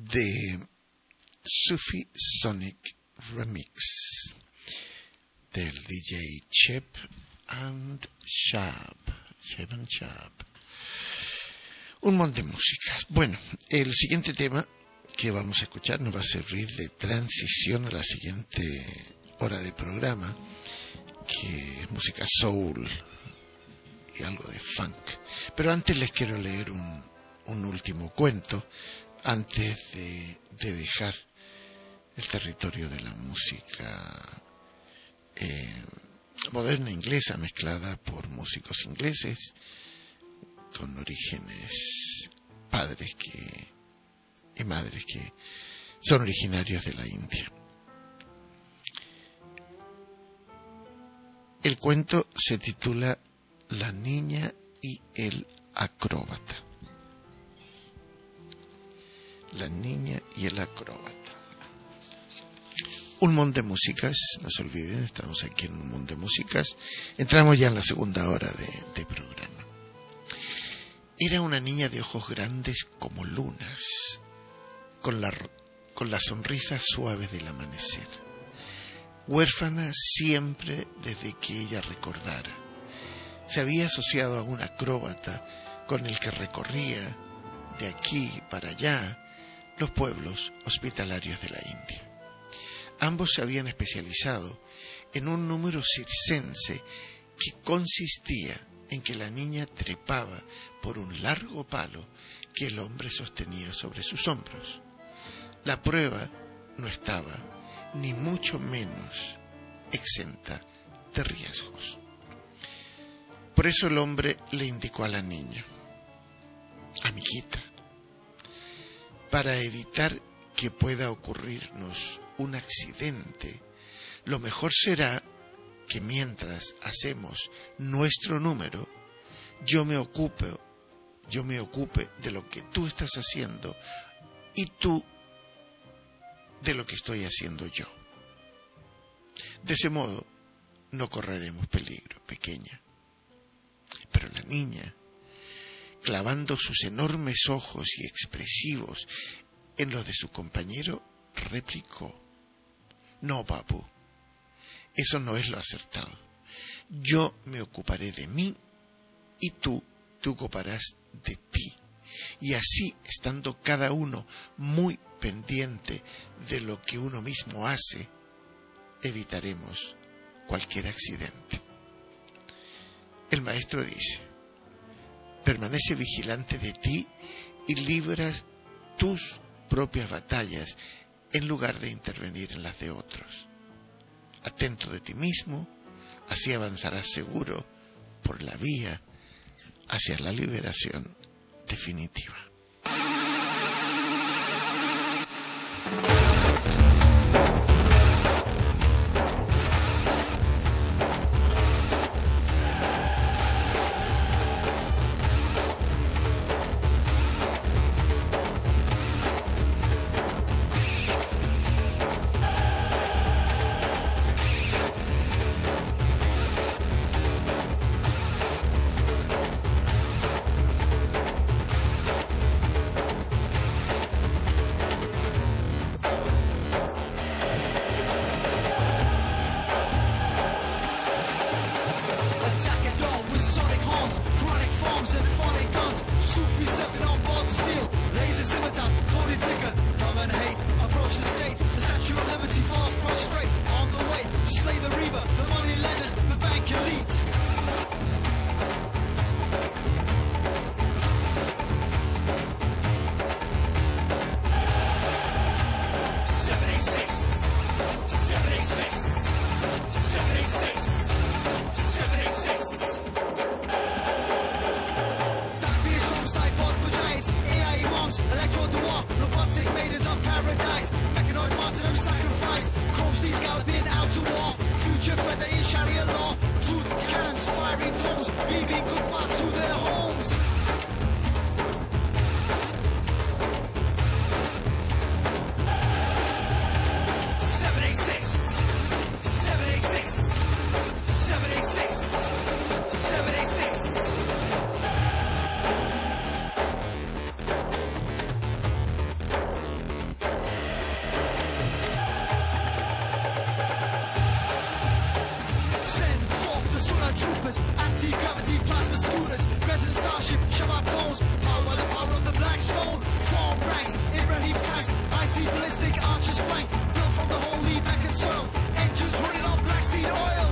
de Sufi Sonic Remix del DJ Chep and Chap. Un montón de músicas. Bueno, el siguiente tema que vamos a escuchar nos va a servir de transición a la siguiente hora de programa, que es música soul y algo de funk. Pero antes les quiero leer un último cuento antes de dejar el territorio de la música moderna inglesa mezclada por músicos ingleses con orígenes padres y madres que son originarios de la India. El cuento se titula La niña y el acróbata. La niña y el acróbata. Un montón de músicas, no se olviden, estamos aquí en un montón de músicas. Entramos ya en la segunda hora de programa. Era una niña de ojos grandes como lunas, con la sonrisa suave del amanecer. Huérfana siempre desde que ella recordara. Se había asociado a un acróbata con el que recorría de aquí para allá los pueblos hospitalarios de la India. Ambos se habían especializado en un número circense que consistía en que la niña trepaba por un largo palo que el hombre sostenía sobre sus hombros. La prueba no estaba, ni mucho menos, exenta de riesgos. Por eso el hombre le indicó a la niña: amiguita, para evitar que pueda ocurrirnos un accidente, lo mejor será que mientras hacemos nuestro número, yo me ocupe de lo que tú estás haciendo y tú de lo que estoy haciendo yo. De ese modo no correremos peligro, pequeña. Pero la niña, clavando sus enormes ojos y expresivos en los de su compañero, replicó: no, babu, eso no es lo acertado. Yo me ocuparé de mí y tú te ocuparás de ti. Y así, estando cada uno muy pendiente de lo que uno mismo hace, evitaremos cualquier accidente. El maestro dice: permanece vigilante de ti y libras tus propias batallas en lugar de intervenir en las de otros. Atento de ti mismo, así avanzarás seguro por la vía hacia la liberación definitiva. gravity, plasma scooters, President Starship, Shabbat bones, powered by the power of the black stone. Form ranks, Ibrahim tanks, icy ballistic archers flank, built from the holy Meccan soil, engines running on black seed oil.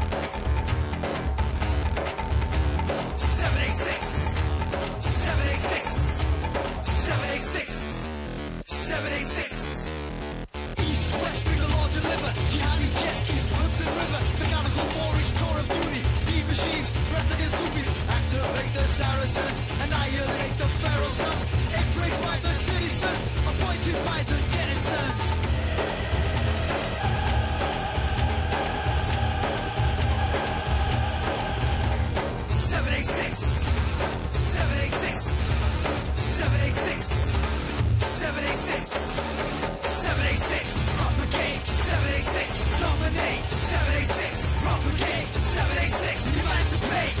786, 786, 786, 786. East, west, bring the Lord deliver. Jihadi jet skis, Hudson River, mechanical Moorish tour of duty. Deep machines, replicant Sufis, activate the Saracens, annihilate the Pharaoh sons. Embraced by the citizens, appointed by the denizens. Propagate, 786, dominate, 786, propagate, 786, emancipate.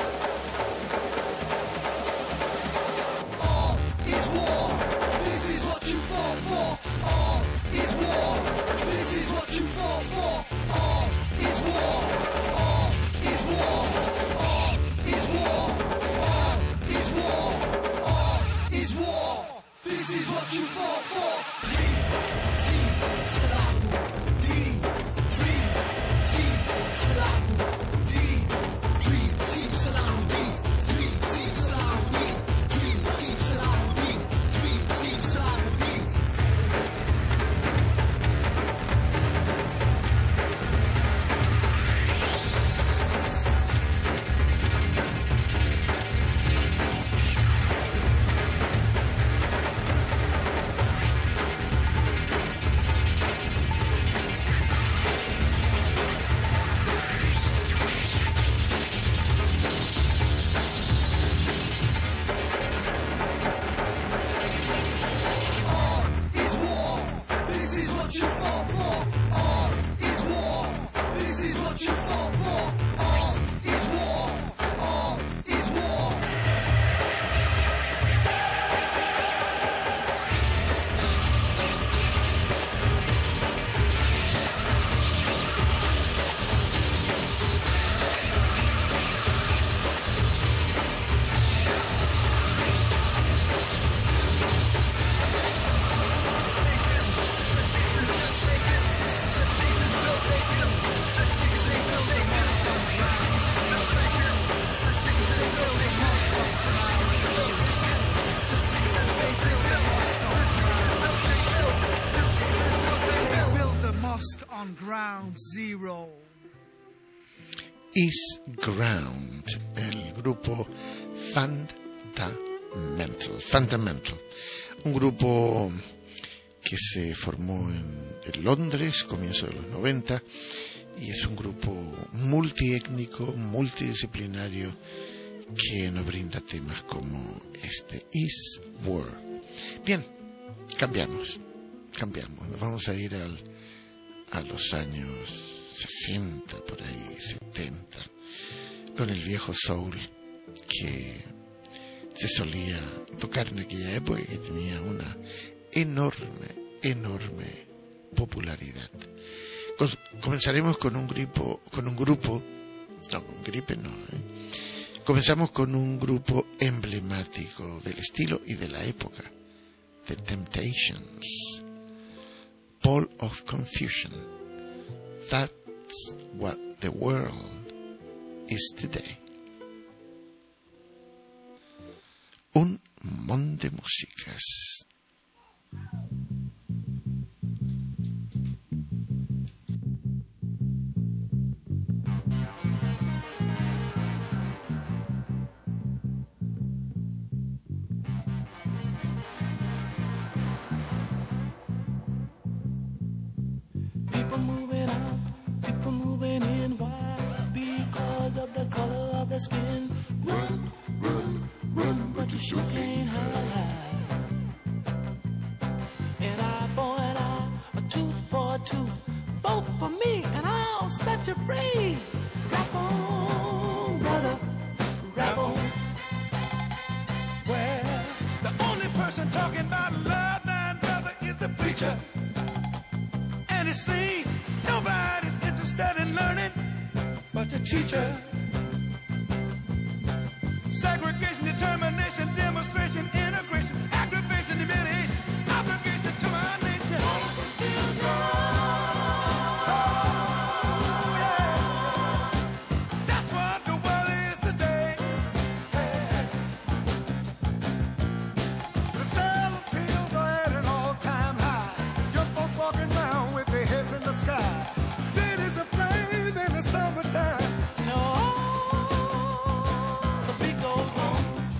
All is war, this is what you fought for. All is war, this is what you fought for. All is war, all is war, all is war, all is war, all is war. This is what you fought for. Dream Team Salamu. Dream Team Salamu. Dream Team Salamu. Dream Team Salamu. Dream Team Salamu. Dream Team Salamu. on Ground Zero. Is Ground, el grupo Fundamental, un grupo que se formó en Londres, comienzo de los 90, y es un grupo multiétnico, multidisciplinario, que nos brinda temas como este Is War. Bien, cambiamos, nos vamos a ir a los años 60, por ahí, 70, con el viejo soul que se solía tocar en aquella época y que tenía una enorme popularidad. Comenzaremos con un grupo, comenzamos con un grupo emblemático del estilo y de la época, The Temptations, Pole of Confusion. That's what the world is today. Un montón de músicas. People moving out, people moving in. Why? Because of the color of their skin. Run, run, run, but you sure can't hide. An eye for an eye, a tooth for a tooth. Vote for me and I'll set you free. Rap on, brother, rap on. Well, the only person talking about love now, brother, is the preacher. And it seems nobody's interested in learning but the teacher. Segregation, determination, demonstration, integration, aggravation, humiliation, obligation to my nation. That's what the world is today. The sale of pills are at an all-time high. Young folks walking around with their heads in the sky. Cities aflame in the summertime. The beat goes on.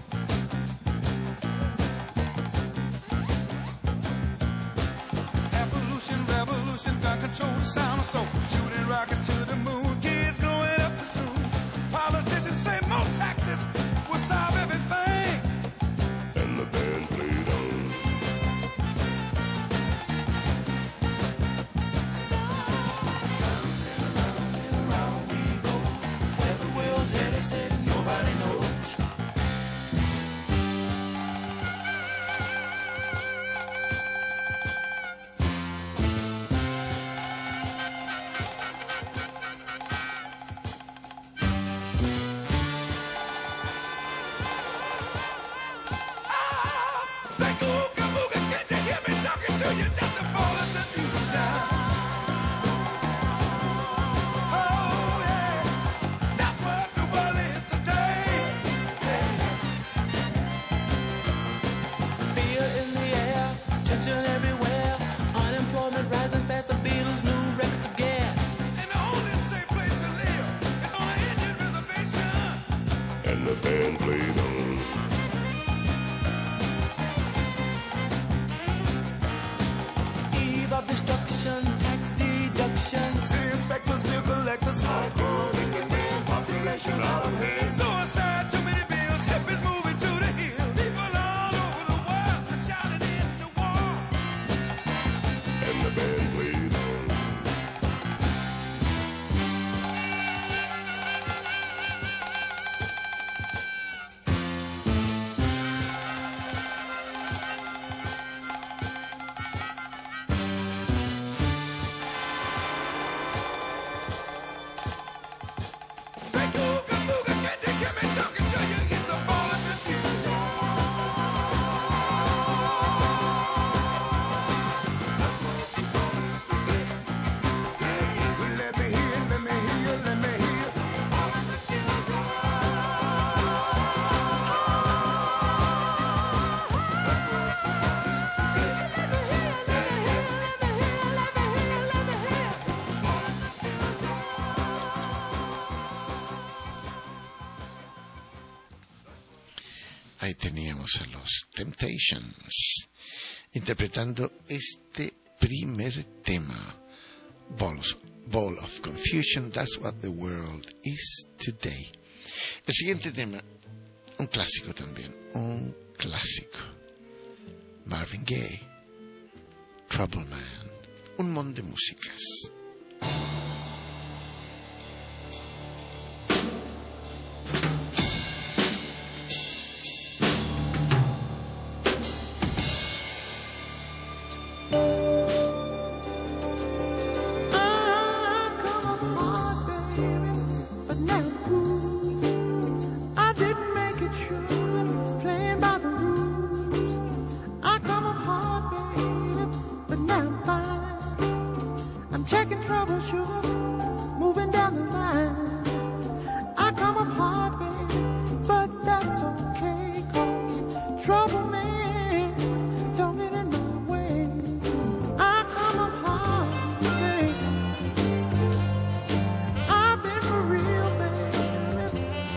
Evolution, revolution, gun control, the sound of soul. Shooting rockets to the moon, kids growing up too soon. Politicians say more taxes will solve everything. And the band played on. Around we go. Where the world's headed, nobody knows. Think ooga booga, can't you hear me talking to you? That's the ball of the music now. Oh yeah, that's what the world is today. Fear in the air, tension everywhere. Unemployment rising fast, the Beatles' new records of gas. And the only safe place to live is on an Indian reservation. And the band played on. Eve of destruction, tax deduction. City inspectors, bill collectors. Population out of hand. Suicide, too many bills. Hippies moving to the hill. People all over the world are shouting in the war. And the band played on. Think ooga booga, can't you hear me talking to you? It's a ball of confusion. Let me hear, let me hear, let me hear. Ahí teníamos a los Temptations interpretando este primer tema, Ball of Confusion, That's What the World Is Today. El siguiente tema, un clásico también, un clásico. Marvin Gaye, Trouble Man, un montón de músicas. Checking troubleshoot, moving down the line. I come up hard, baby, but that's okay, 'cause trouble man don't get in my way. I come up hard, baby. I've been for real, baby.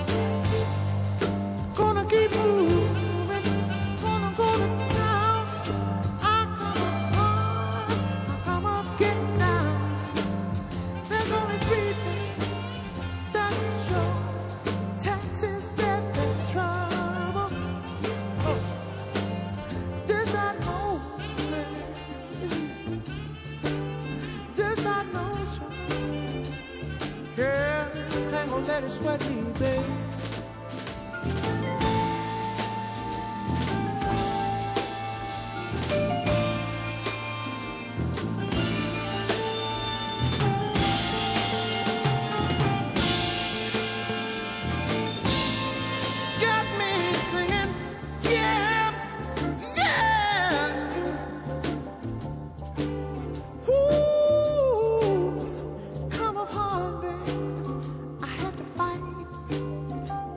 Gonna keep moving, gonna go to town. I come up hard, I come up getting down. There's only three things that show: taxes, death, and trouble. Oh, this I know, baby. This I know, sure. Yeah, ain't gonna let it sweat me, baby. Got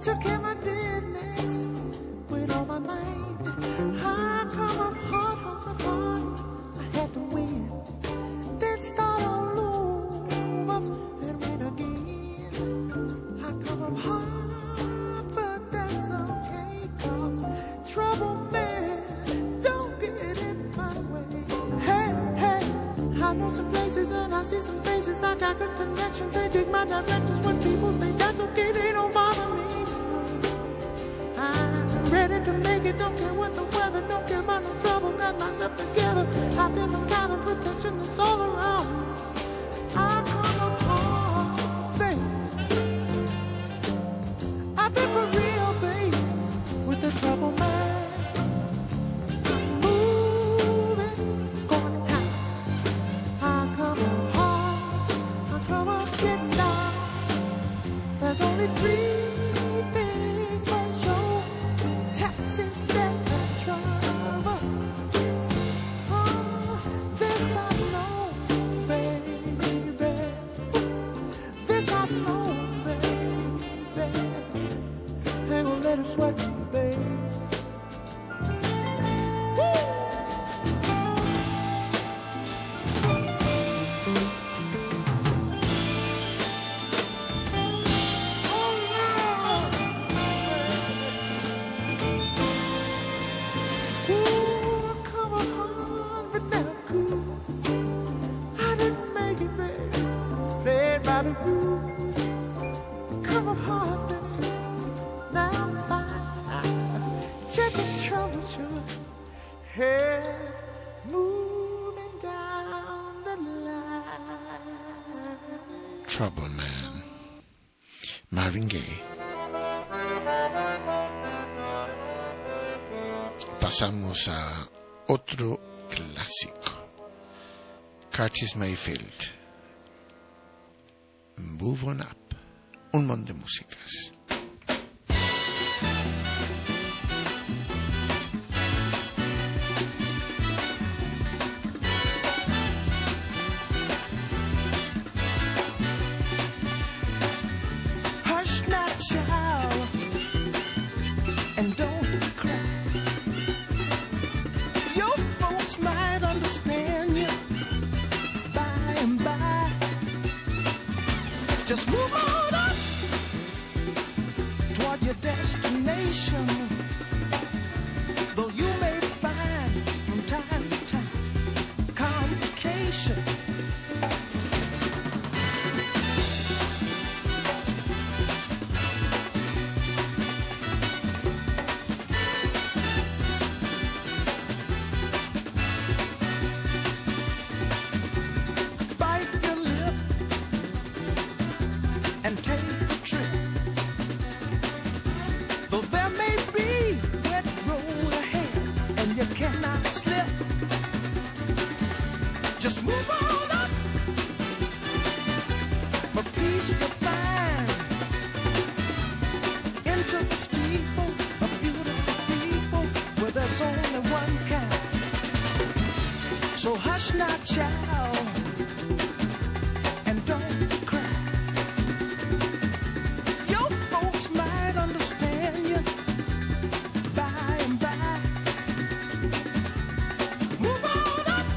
took care of my deadness with all my might. I come up hard from the heart. I had to win, then start all over and win again. I come up hard, but that's okay, 'cause trouble, man, don't get in my way. Hey, hey, I know some places and I see some faces. I got good connections, they dig my directions. When people say that's okay, they don't bother me. I'm ready to make it, don't care what the weather, don't care about no trouble, got myself together. I feel the kind of protection that's all around me. I come up hard, baby. I've been for real, baby, with the trouble, man. Moving, going tight. I come up hard, I come up getting down. There's only three things for sure: taxes, death, and trouble. Oh, this I know, baby. This I know, baby. Ain't gonna let it sweat me, baby. Come up hard, baby. Now I'm fine. Check the troubleshoot. Head moving down the line. Trouble Man. Marvin Gaye. Pasamos a otro clásico. Curtis Mayfield. Move on up. Un montón de músicas. Hush now, child, and don't cry. Your folks might understand you by and by. Just move on up toward your destination. Though you may find from time to time complication. Bite your lip and take the trip. Though there may be wet road ahead and you cannot slip, just move on up for peace to find. Into the steeple of beautiful people where there's only one kind. So hush now, child, and don't cry. Your folks might understand you by and by. Move on up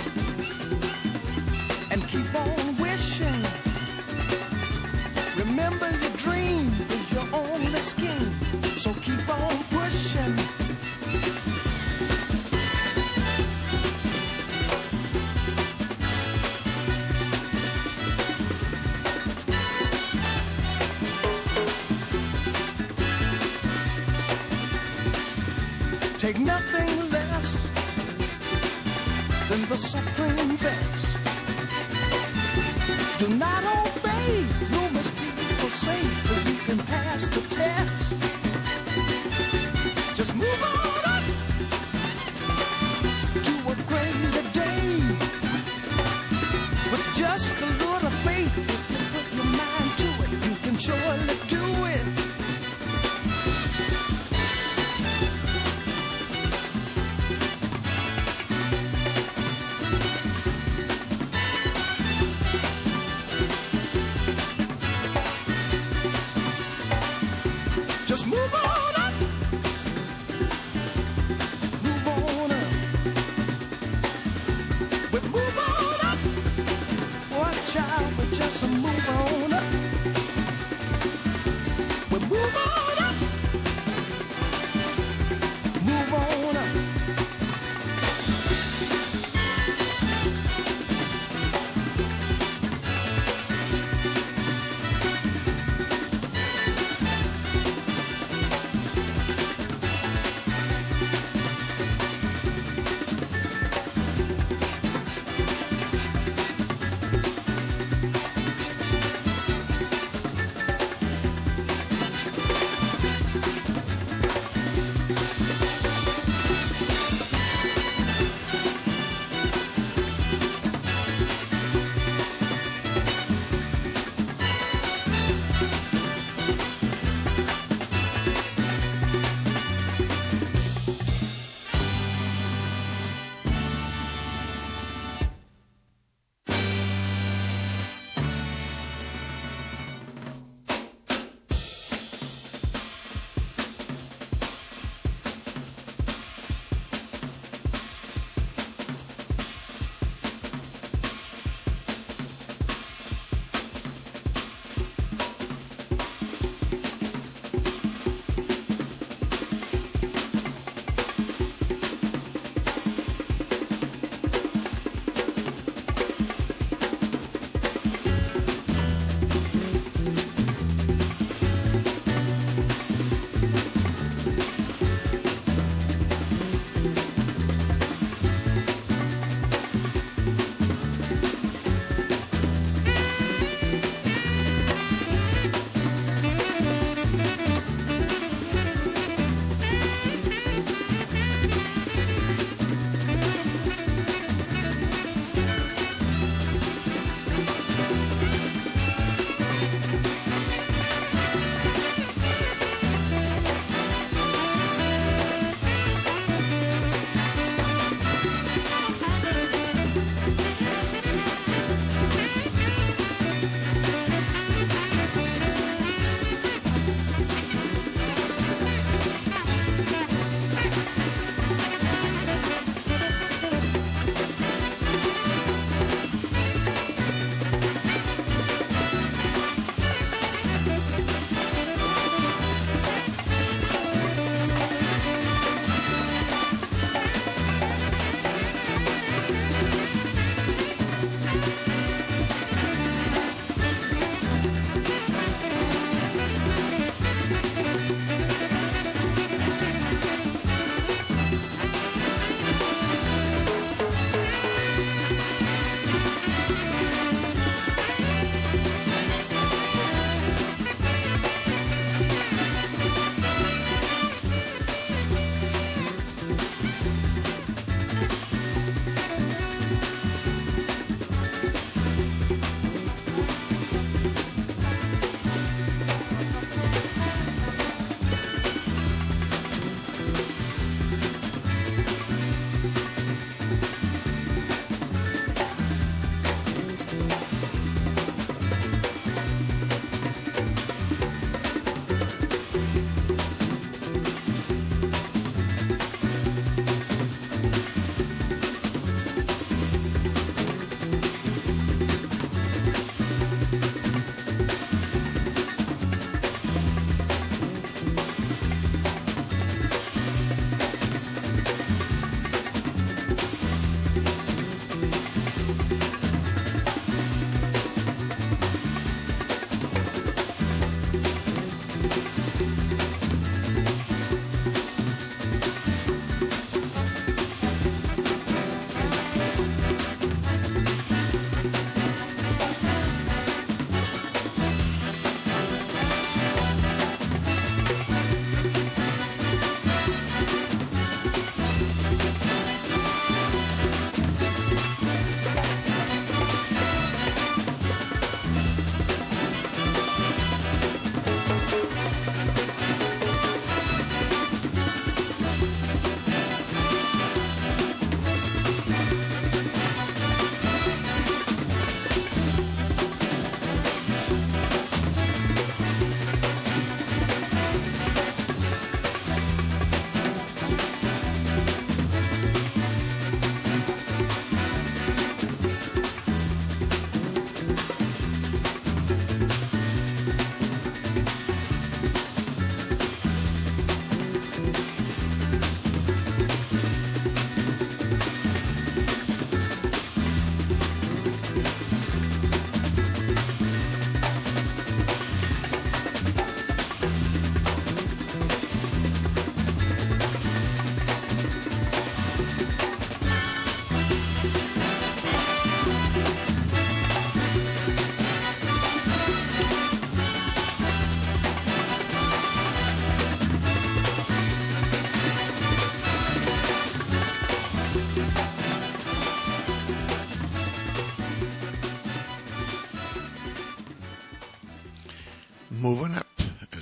and keep on wishing. Remember your dream is your only scheme, so keep on pushing. Take nothing less than the supreme best. Do not obey rumors people say, but you can pass the test. Just move on up to a greater day. With just a little faith, if you put your mind to it, you can surely do it. Just move on up. Move on up. But move on up. Watch out, but just move on up. But move on up. Move on up.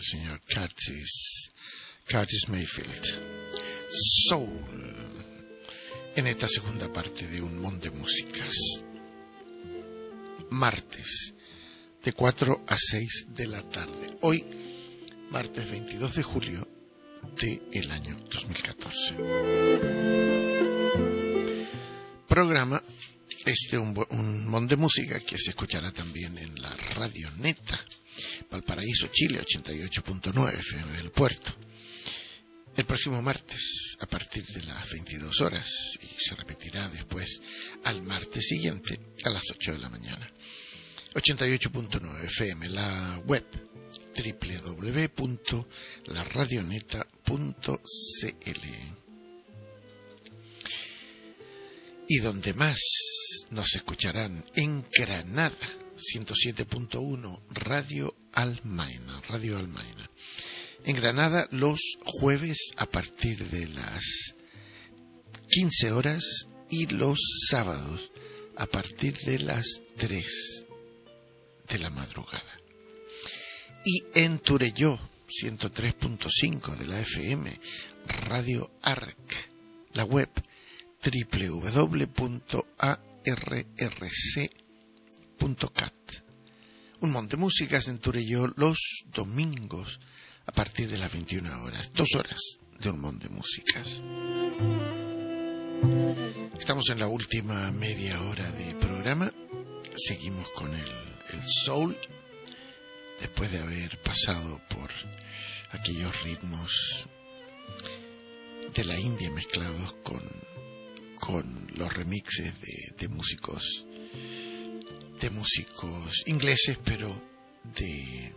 señor Curtis Mayfield. Soul. En esta segunda parte de Un Mon de Músicas. Martes, de 4 a 6 de la tarde. Hoy, martes 22 de julio del año 2014. Programa Un Mon de Música que se escuchará también en la Radio Neta, Valparaíso, Chile, 88.9 FM del Puerto. El próximo martes, a partir de las 22 horas, y se repetirá después al martes siguiente, a las 8 de la mañana. 88.9 FM, la web www.laradioneta.cl. Y donde más nos escucharán, en Granada, 107.1, Radio Almaina. En Granada, los jueves a partir de las 15 horas y los sábados a partir de las 3 de la madrugada. Y en Turelló, 103.5 de la FM, Radio Arc, la web www.arrc.cat. Un Mon de Músicas en Turelló los domingos a partir de las 21 horas. 2 horas de Un Mon de Músicas. Estamos en la última media hora de programa. Seguimos con el soul, después de haber pasado por aquellos ritmos de la India mezclados con los remixes de músicos ingleses, pero de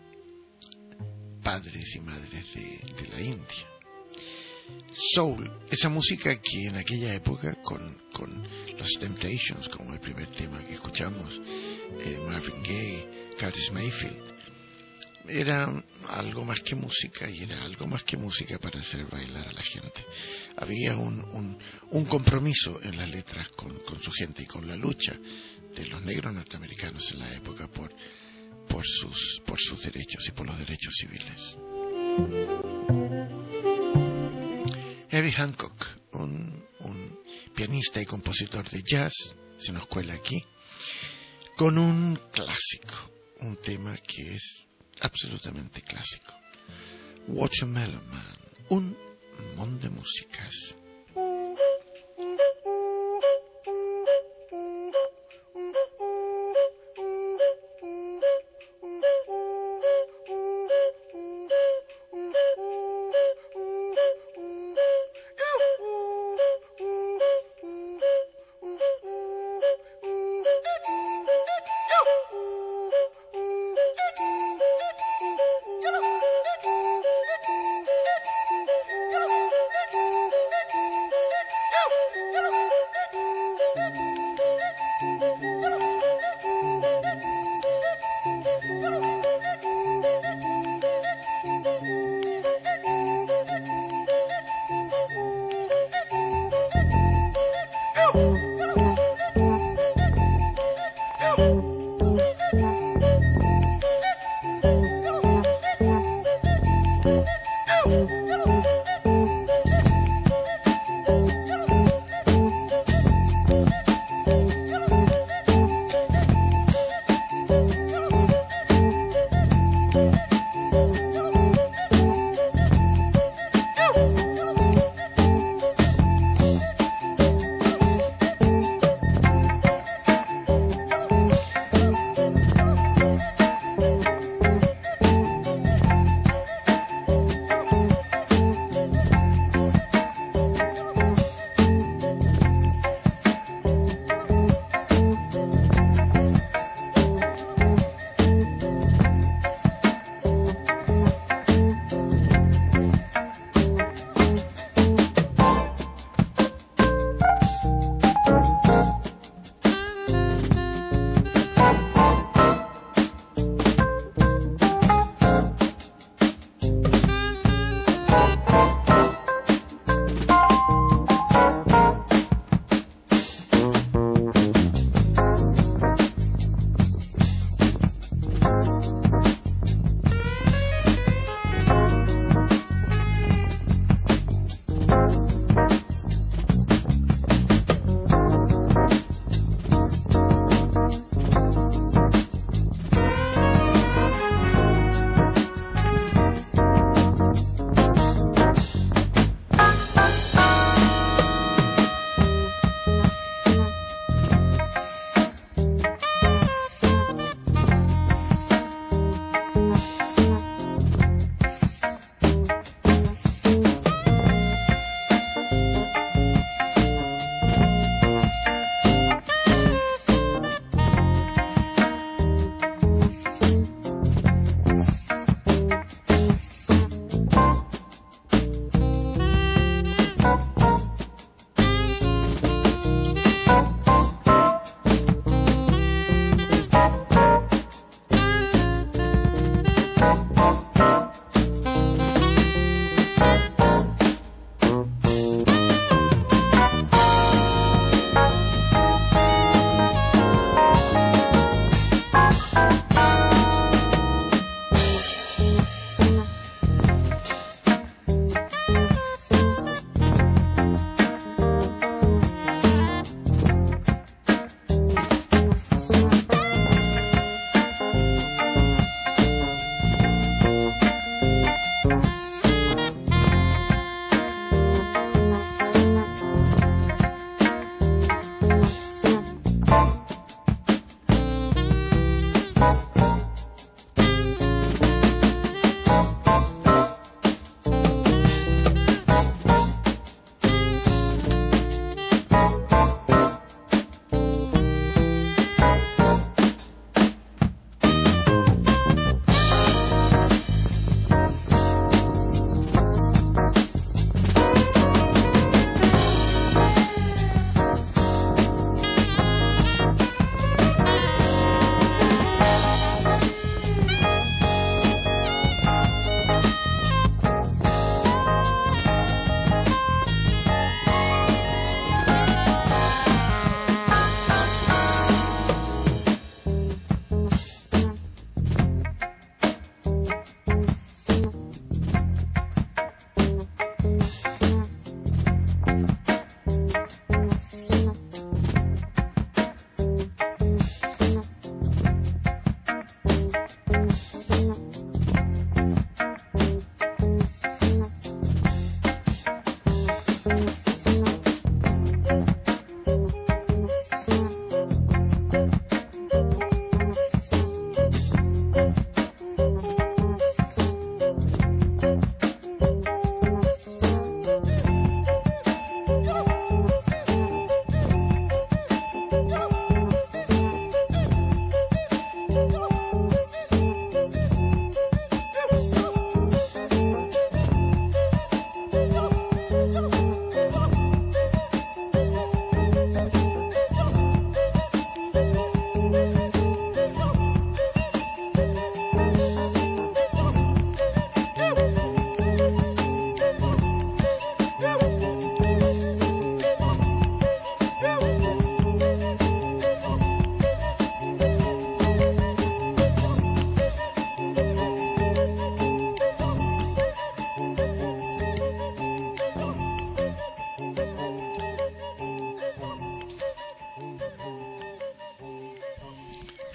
padres y madres de la India. Soul, esa música que en aquella época con los Temptations, como el primer tema que escuchamos, Marvin Gaye, Curtis Mayfield, era algo más que música, y era algo más que música para hacer bailar a la gente. Había un compromiso en las letras con su gente y con la lucha de los negros norteamericanos en la época por sus derechos y por los derechos civiles. Herbie Hancock, un pianista y compositor de jazz, se nos cuela aquí con un clásico, un tema que es absolutamente clásico. Watermelon Man, Un Mon de Músicas.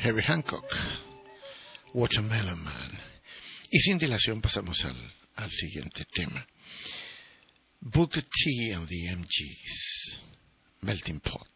Herbie Hancock, Watermelon Man. Y sin dilación pasamos al siguiente tema. Booker T and the MGs, Melting Pot.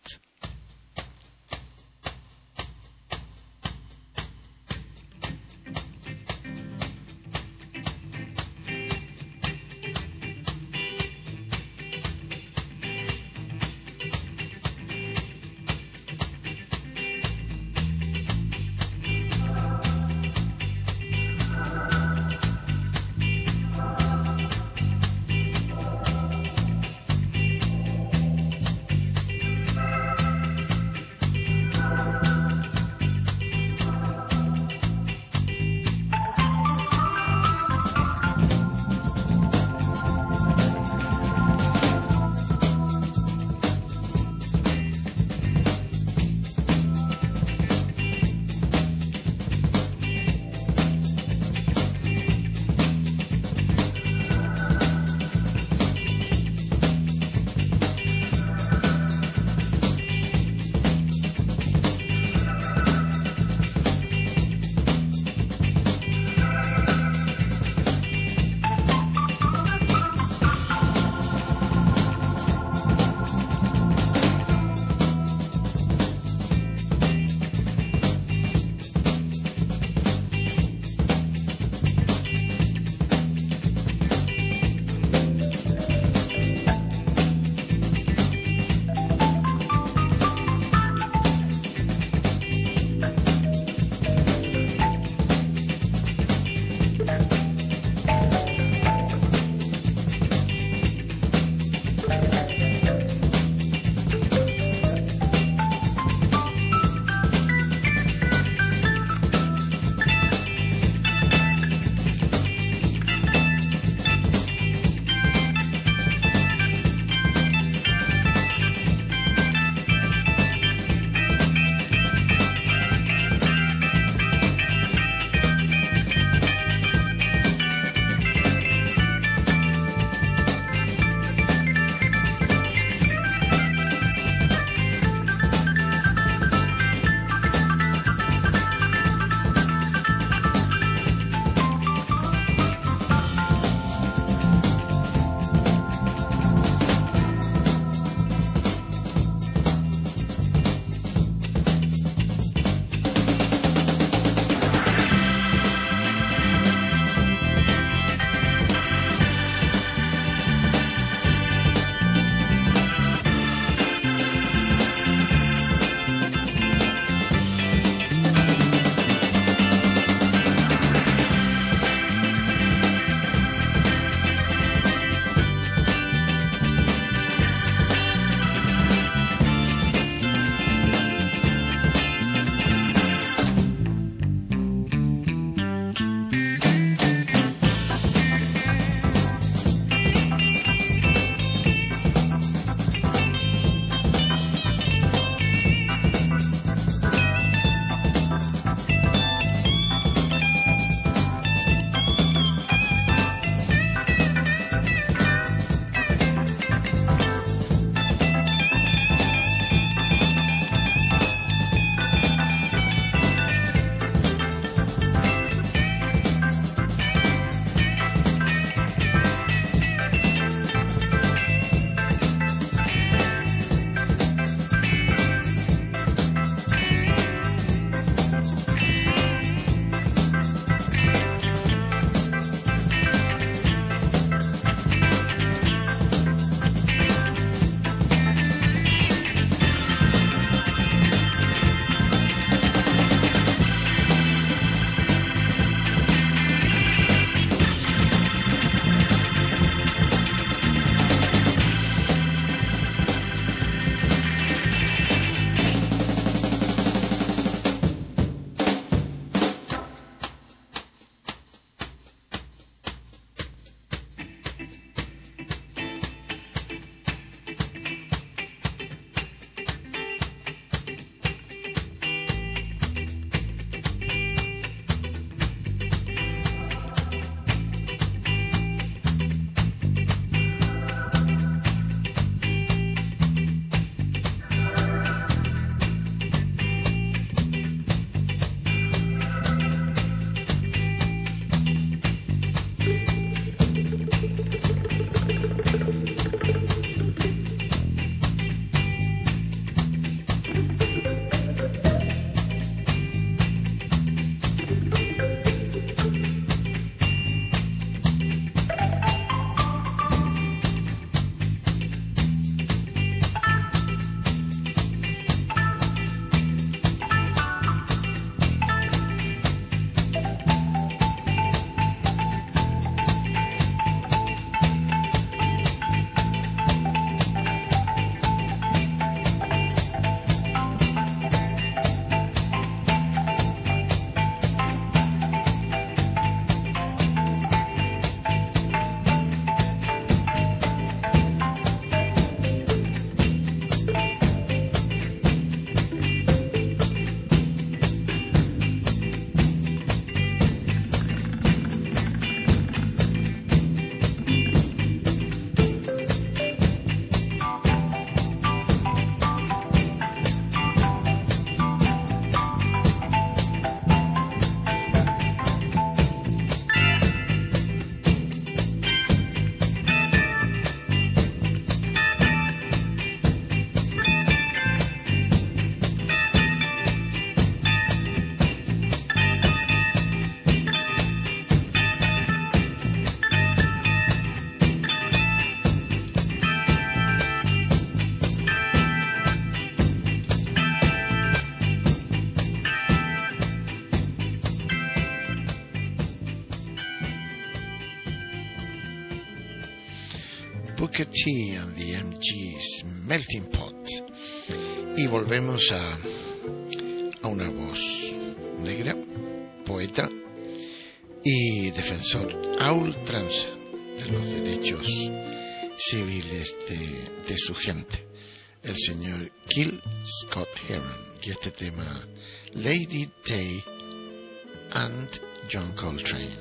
Booker T and the MG's Melting Pot. Y volvemos a una voz negra, poeta y defensor a ultranza de los derechos civiles de su gente, el señor Gil Scott Heron, y este tema Lady Day and John Coltrane.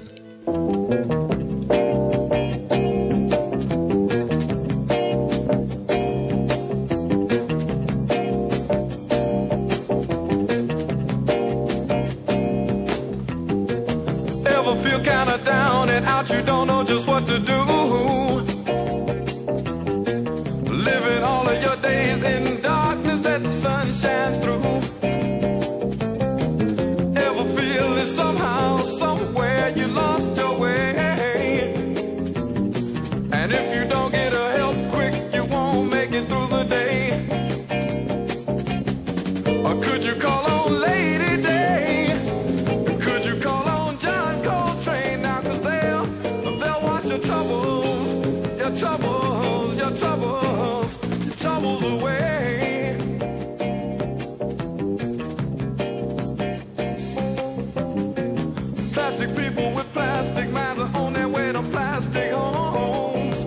Ever feel kinda down and out, you don't know just what to do? Living all of your days in darkness that the sun shines through. Ever feel that somehow, somewhere you lost your way? And if you don't get a help quick, you won't make it through the day. Or could you call on Lady Day? Could you call on John Coltrane now? 'Cause they'll wash your troubles, your troubles, your troubles, your troubles away. Plastic people with plastic minds are on their way to plastic homes.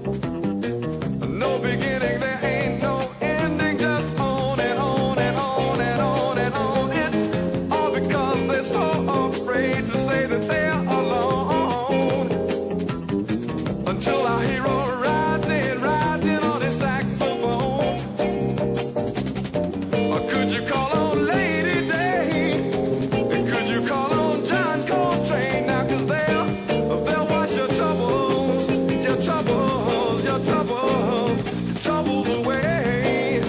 No beginning, there ain't no ending, just on and on and on and on and on. It's all because they're so afraid to say that they're alone. Until our hero rides in on his saxophone. Or could you call on Lady Day? Could you call on John Coltrane now? 'Cause they'll wash your troubles, your troubles, your troubles, your troubles away.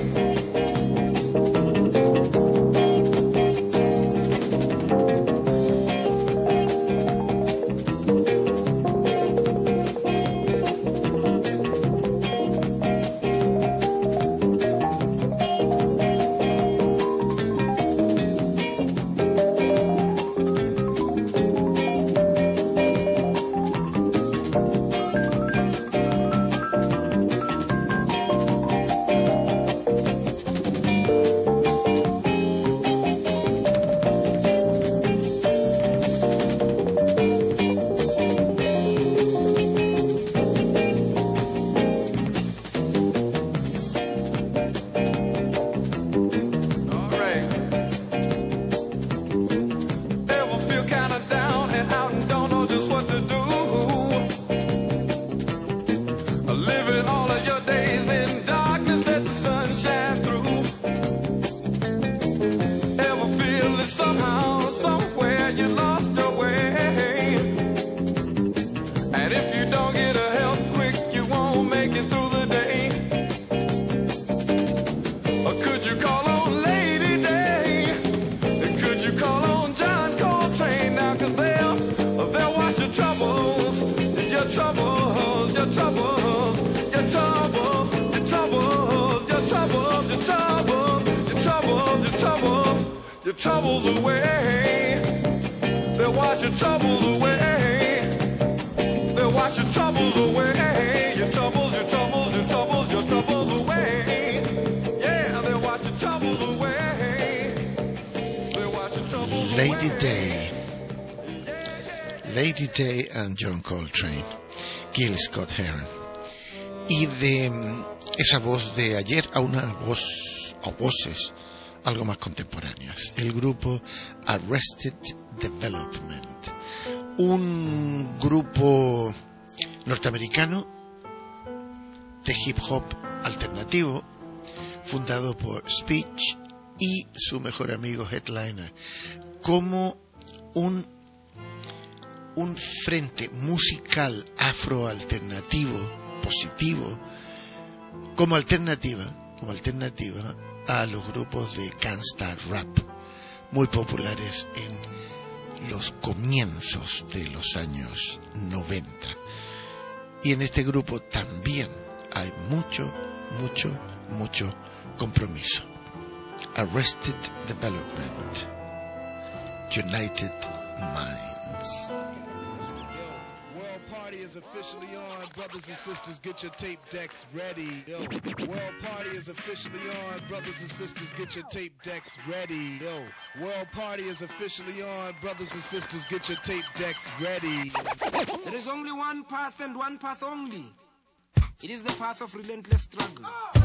All right. Ever feel kinda down and out and don't know just what to do? Living all of your days in darkness that the sun shines through. Ever feel that somehow, somewhere you lost your way? And if you don't get a help quick, you won't make it through the day. Or could you call on Lady Day? Could you call on John Coltrane now? 'Cause they'll wash your troubles, your troubles, your troubles, your troubles, your troubles, your troubles, your troubles, your troubles, your troubles, your troubles away. They'll wash your troubles away. They'll wash your troubles away. Your troubles, your troubles, your troubles, your troubles away. Yeah, they'll wash your troubles away. They'll wash your troubles away. Lady Day and John Coltrane, Gil Scott Heron. Y de esa voz de ayer a una voz o voces algo más contemporáneas, el grupo Arrested Development, un grupo norteamericano de hip hop alternativo fundado por Speech y su mejor amigo Headliner como un frente musical afroalternativo positivo como alternativa a los grupos de gangsta rap muy populares en los comienzos de los años 90. Y en este grupo también hay mucho compromiso. Arrested Development, United Minds. Party is officially on. Brothers and sisters, get your tape decks ready. Yo, World Party is officially on. Brothers and sisters, get your tape decks ready. Yo, World Party is officially on. Brothers and sisters, get your tape decks ready. There is only one path and one path only. It is the path of relentless struggle.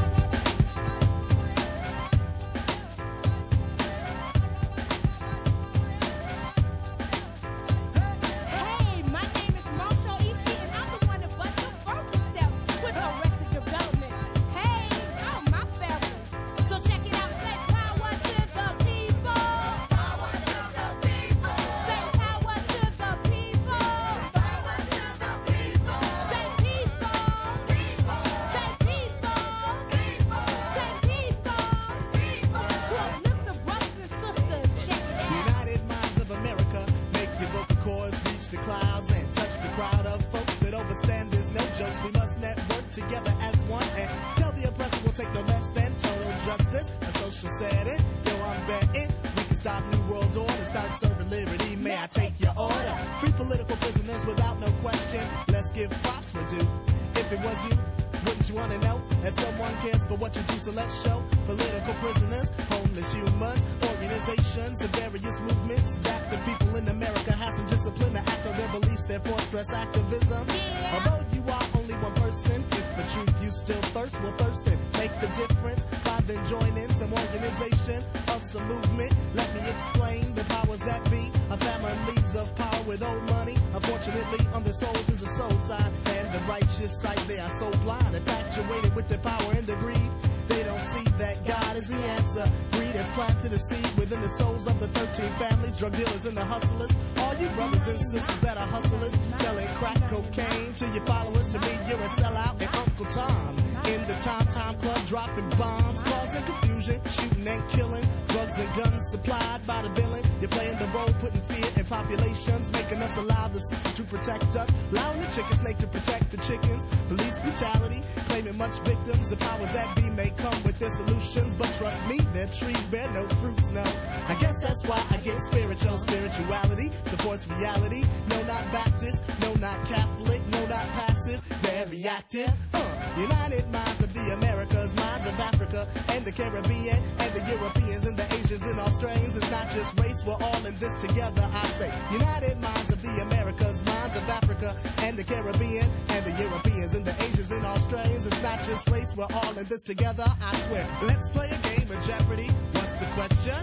Hey, my name is Marshall Ishii, and I'm the one that busts the further steps with Arrested Development. Hey, oh my family. So check it out. Say power to the people. Power to the people. Say power to the people. Power to the people. Say people. People. Say people. People. Say people. People. To uplift the brothers and sisters. Check it out. United Minds of America, make your vocal cords reach the clouds and touch the crowd of folks that overstand there's no jokes. We must network together as one and tell the oppressor we'll take no less than total justice. A social setting, yo, I'm betting we can stop New World Order, start serving liberty. May I take your order? Free political prisoners without no question. Let's give props for due. If it was you, wouldn't you want to know that someone cares for what you do? So let's show political prisoners, homeless humans, organizations and various movements that the people in America have some discipline to act on their beliefs, therefore stress activism. Although you are only one person, if for truth you still thirst, well thirst and make the difference by then joining some organization of some movement. Let me explain the powers that be, a families of power with old money. Unfortunately, on their souls is a soul sign, and the righteous sight they are so blind, infatuated with their power and their greed. They don't see that God is the answer. Greed has planted a seed within the souls of the 13 families, drug dealers and the hustlers. All you brothers and sisters that are hustlers, selling crack cocaine to your followers. To me, you're a sellout and Uncle Tom. In the Tom Club, dropping bombs, causing confusion, shooting and killing. Drugs and guns supplied by the billion. You're playing the role, putting fear in populations, making us allow the system to protect us. Allowing the chicken snake to protect the chickens. Police brutality, claiming much victims. The powers that be may come with their solutions, but trust me, their trees bear no fruits, no. I guess that's why I get spiritual. Spirituality supports reality. No, not Baptist, no, not Catholic, no, not passive, very active. United Minds of the Americas, minds of Africa and the Caribbean and the Europeans and the Asians and Australians. It's not just race, we're all in this together. I say United Minds of the Americas, minds of Africa and the Caribbean and the Europeans and the Asians and Australians. It's not just race, we're all in this together. I swear. Let's play a game of Jeopardy. What's the question?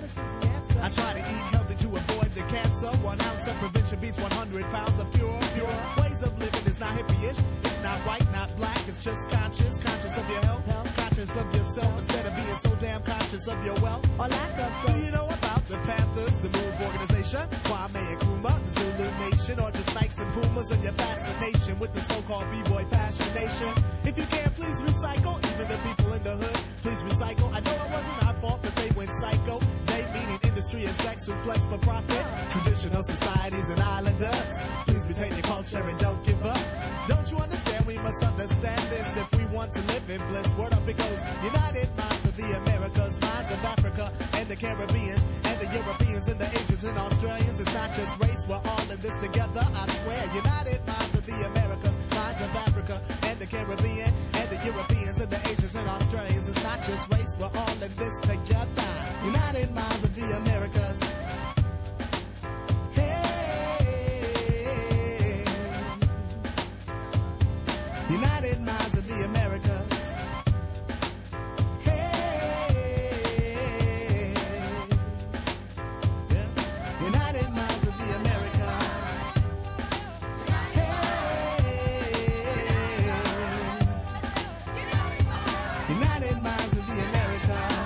I try to eat healthy to avoid the cancer. 1 ounce of prevention beats 100 pounds of pure ways of living. Is not hippie-ish, it's not white, not black. It's just conscious of your health, conscious of yourself instead of being so damn conscious of your wealth or lack of. So you know about the Panthers, the Move organization, Kwame Nkrumah, the Zulu Nation, or just Nikes and Pumas, and your fascination with the so-called B-boy fascination. If you can, please recycle. Even the people in the hood, please recycle. I know it wasn't our fault that they went psycho. They meaning industry and sex who flex for profit. Traditional societies and islanders, please retain your culture and don't give up. Don't you understand? We must understand this if we want to live in bliss. Word up it goes. United Minds of the Americas, minds of Africa and the Caribbeans and the Europeans and the Asians and Australians. It's not just race, we're all in this together. I swear. United Minds of the Americas, minds of Africa and the Caribbean and the Europeans and the Asians and Australians. It's not just race, we're all in this together. United Minds of the Americas. United Minds of the Americas. Hey, yeah. United Minds of the Americas. Hey, United Minds of the Americas.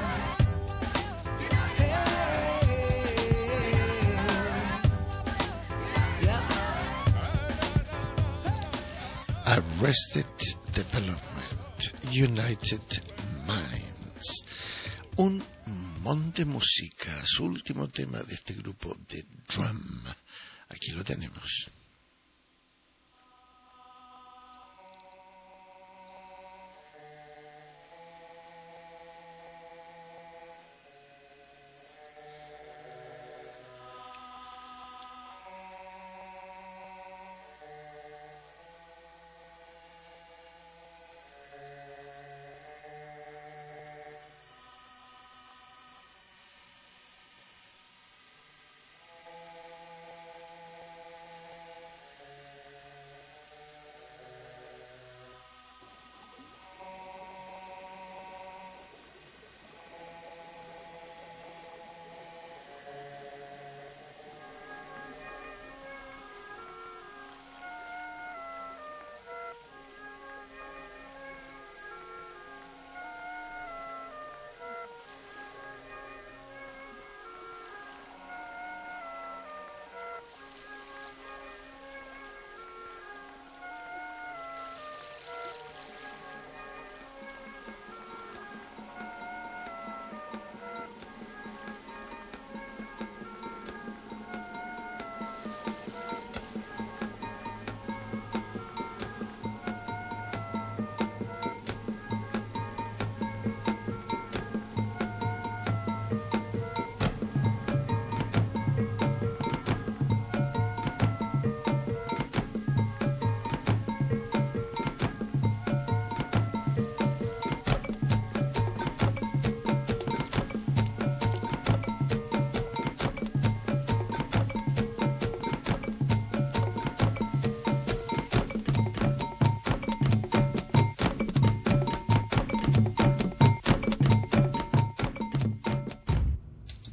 Arrested Development, United Minds. Un monte música, su último tema de este grupo de drum. Aquí lo tenemos.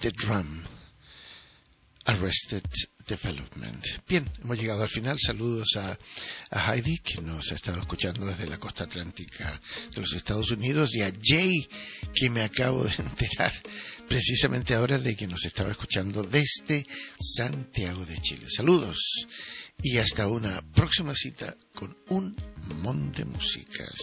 the Drum, Arrested Development. Bien, hemos llegado al final. Saludos a Heidi, que nos ha estado escuchando desde la costa atlántica de los Estados Unidos, y a Jay, que me acabo de enterar precisamente ahora de que nos estaba escuchando desde Santiago de Chile. Saludos y hasta una próxima cita con un montón de músicas.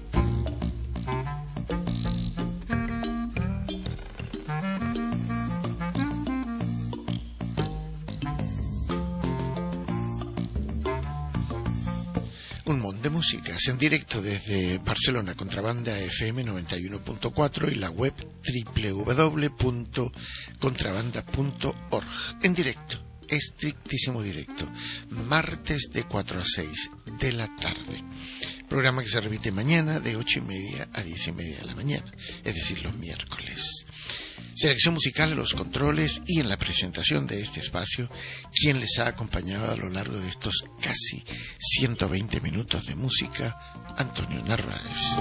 Un montón de músicas en directo desde Barcelona, Contrabanda FM 91.4 y la web www.contrabanda.org. En directo, estrictísimo directo, martes de 4 a 6 de la tarde. Programa que se repite mañana de 8:30 a 10:30 de la mañana, es decir, los miércoles. Selección musical en los controles y en la presentación de este espacio, quien les ha acompañado a lo largo de estos casi 120 minutos de música, Antonio Narváez.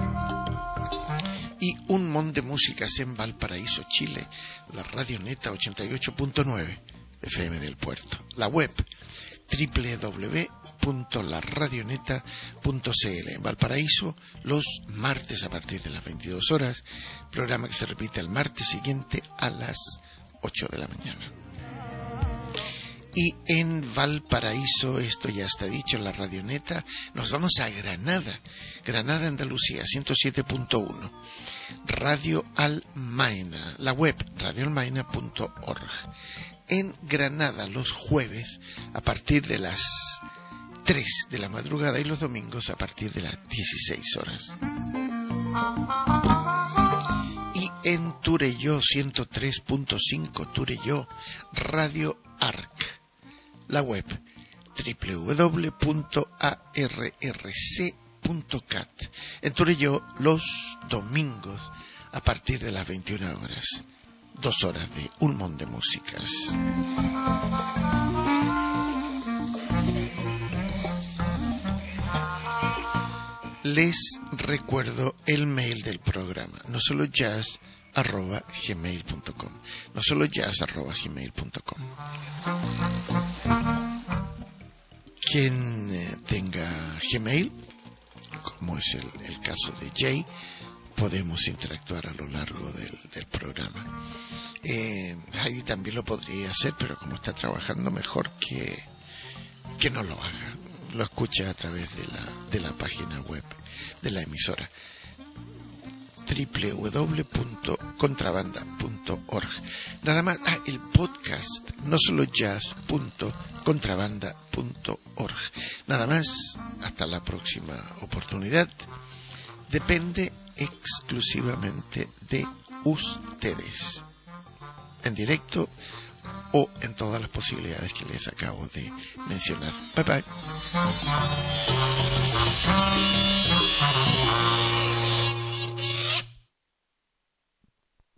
Y un montón de músicas en Valparaíso, Chile, la Radioneta 88.9 FM del Puerto, la web www.laradioneta.cl. En Valparaíso, los martes a partir de las 22 horas, programa que se repite el martes siguiente a las 8 de la mañana. Y en Valparaíso, esto ya está dicho, en la Radioneta, nos vamos a Granada, Andalucía, 107.1. Radio Almaina, la web radioalmaina.org. En Granada los jueves a partir de las 3 de la madrugada y los domingos a partir de las 16 horas. Y en Turelló 103.5 Turelló, Radio Arc, la web www.arrc.cat. En Turelló los domingos a partir de las 21 horas. 2 horas de un montón de músicas. Les recuerdo el mail del programa, no solo jazz@gmail.com, no solo jazz@gmail.com. Quien tenga Gmail, como es el caso de Jay, podemos interactuar a lo largo del programa. Heidi también lo podría hacer, pero como está trabajando, mejor que no lo haga. Lo escucha a través de la página web de la emisora www.contrabanda.org. Nada más, el podcast, no solo jazz.contrabanda.org. Nada más, hasta la próxima oportunidad. Depende exclusivamente de ustedes, en directo o en todas las posibilidades que les acabo de mencionar. Bye bye.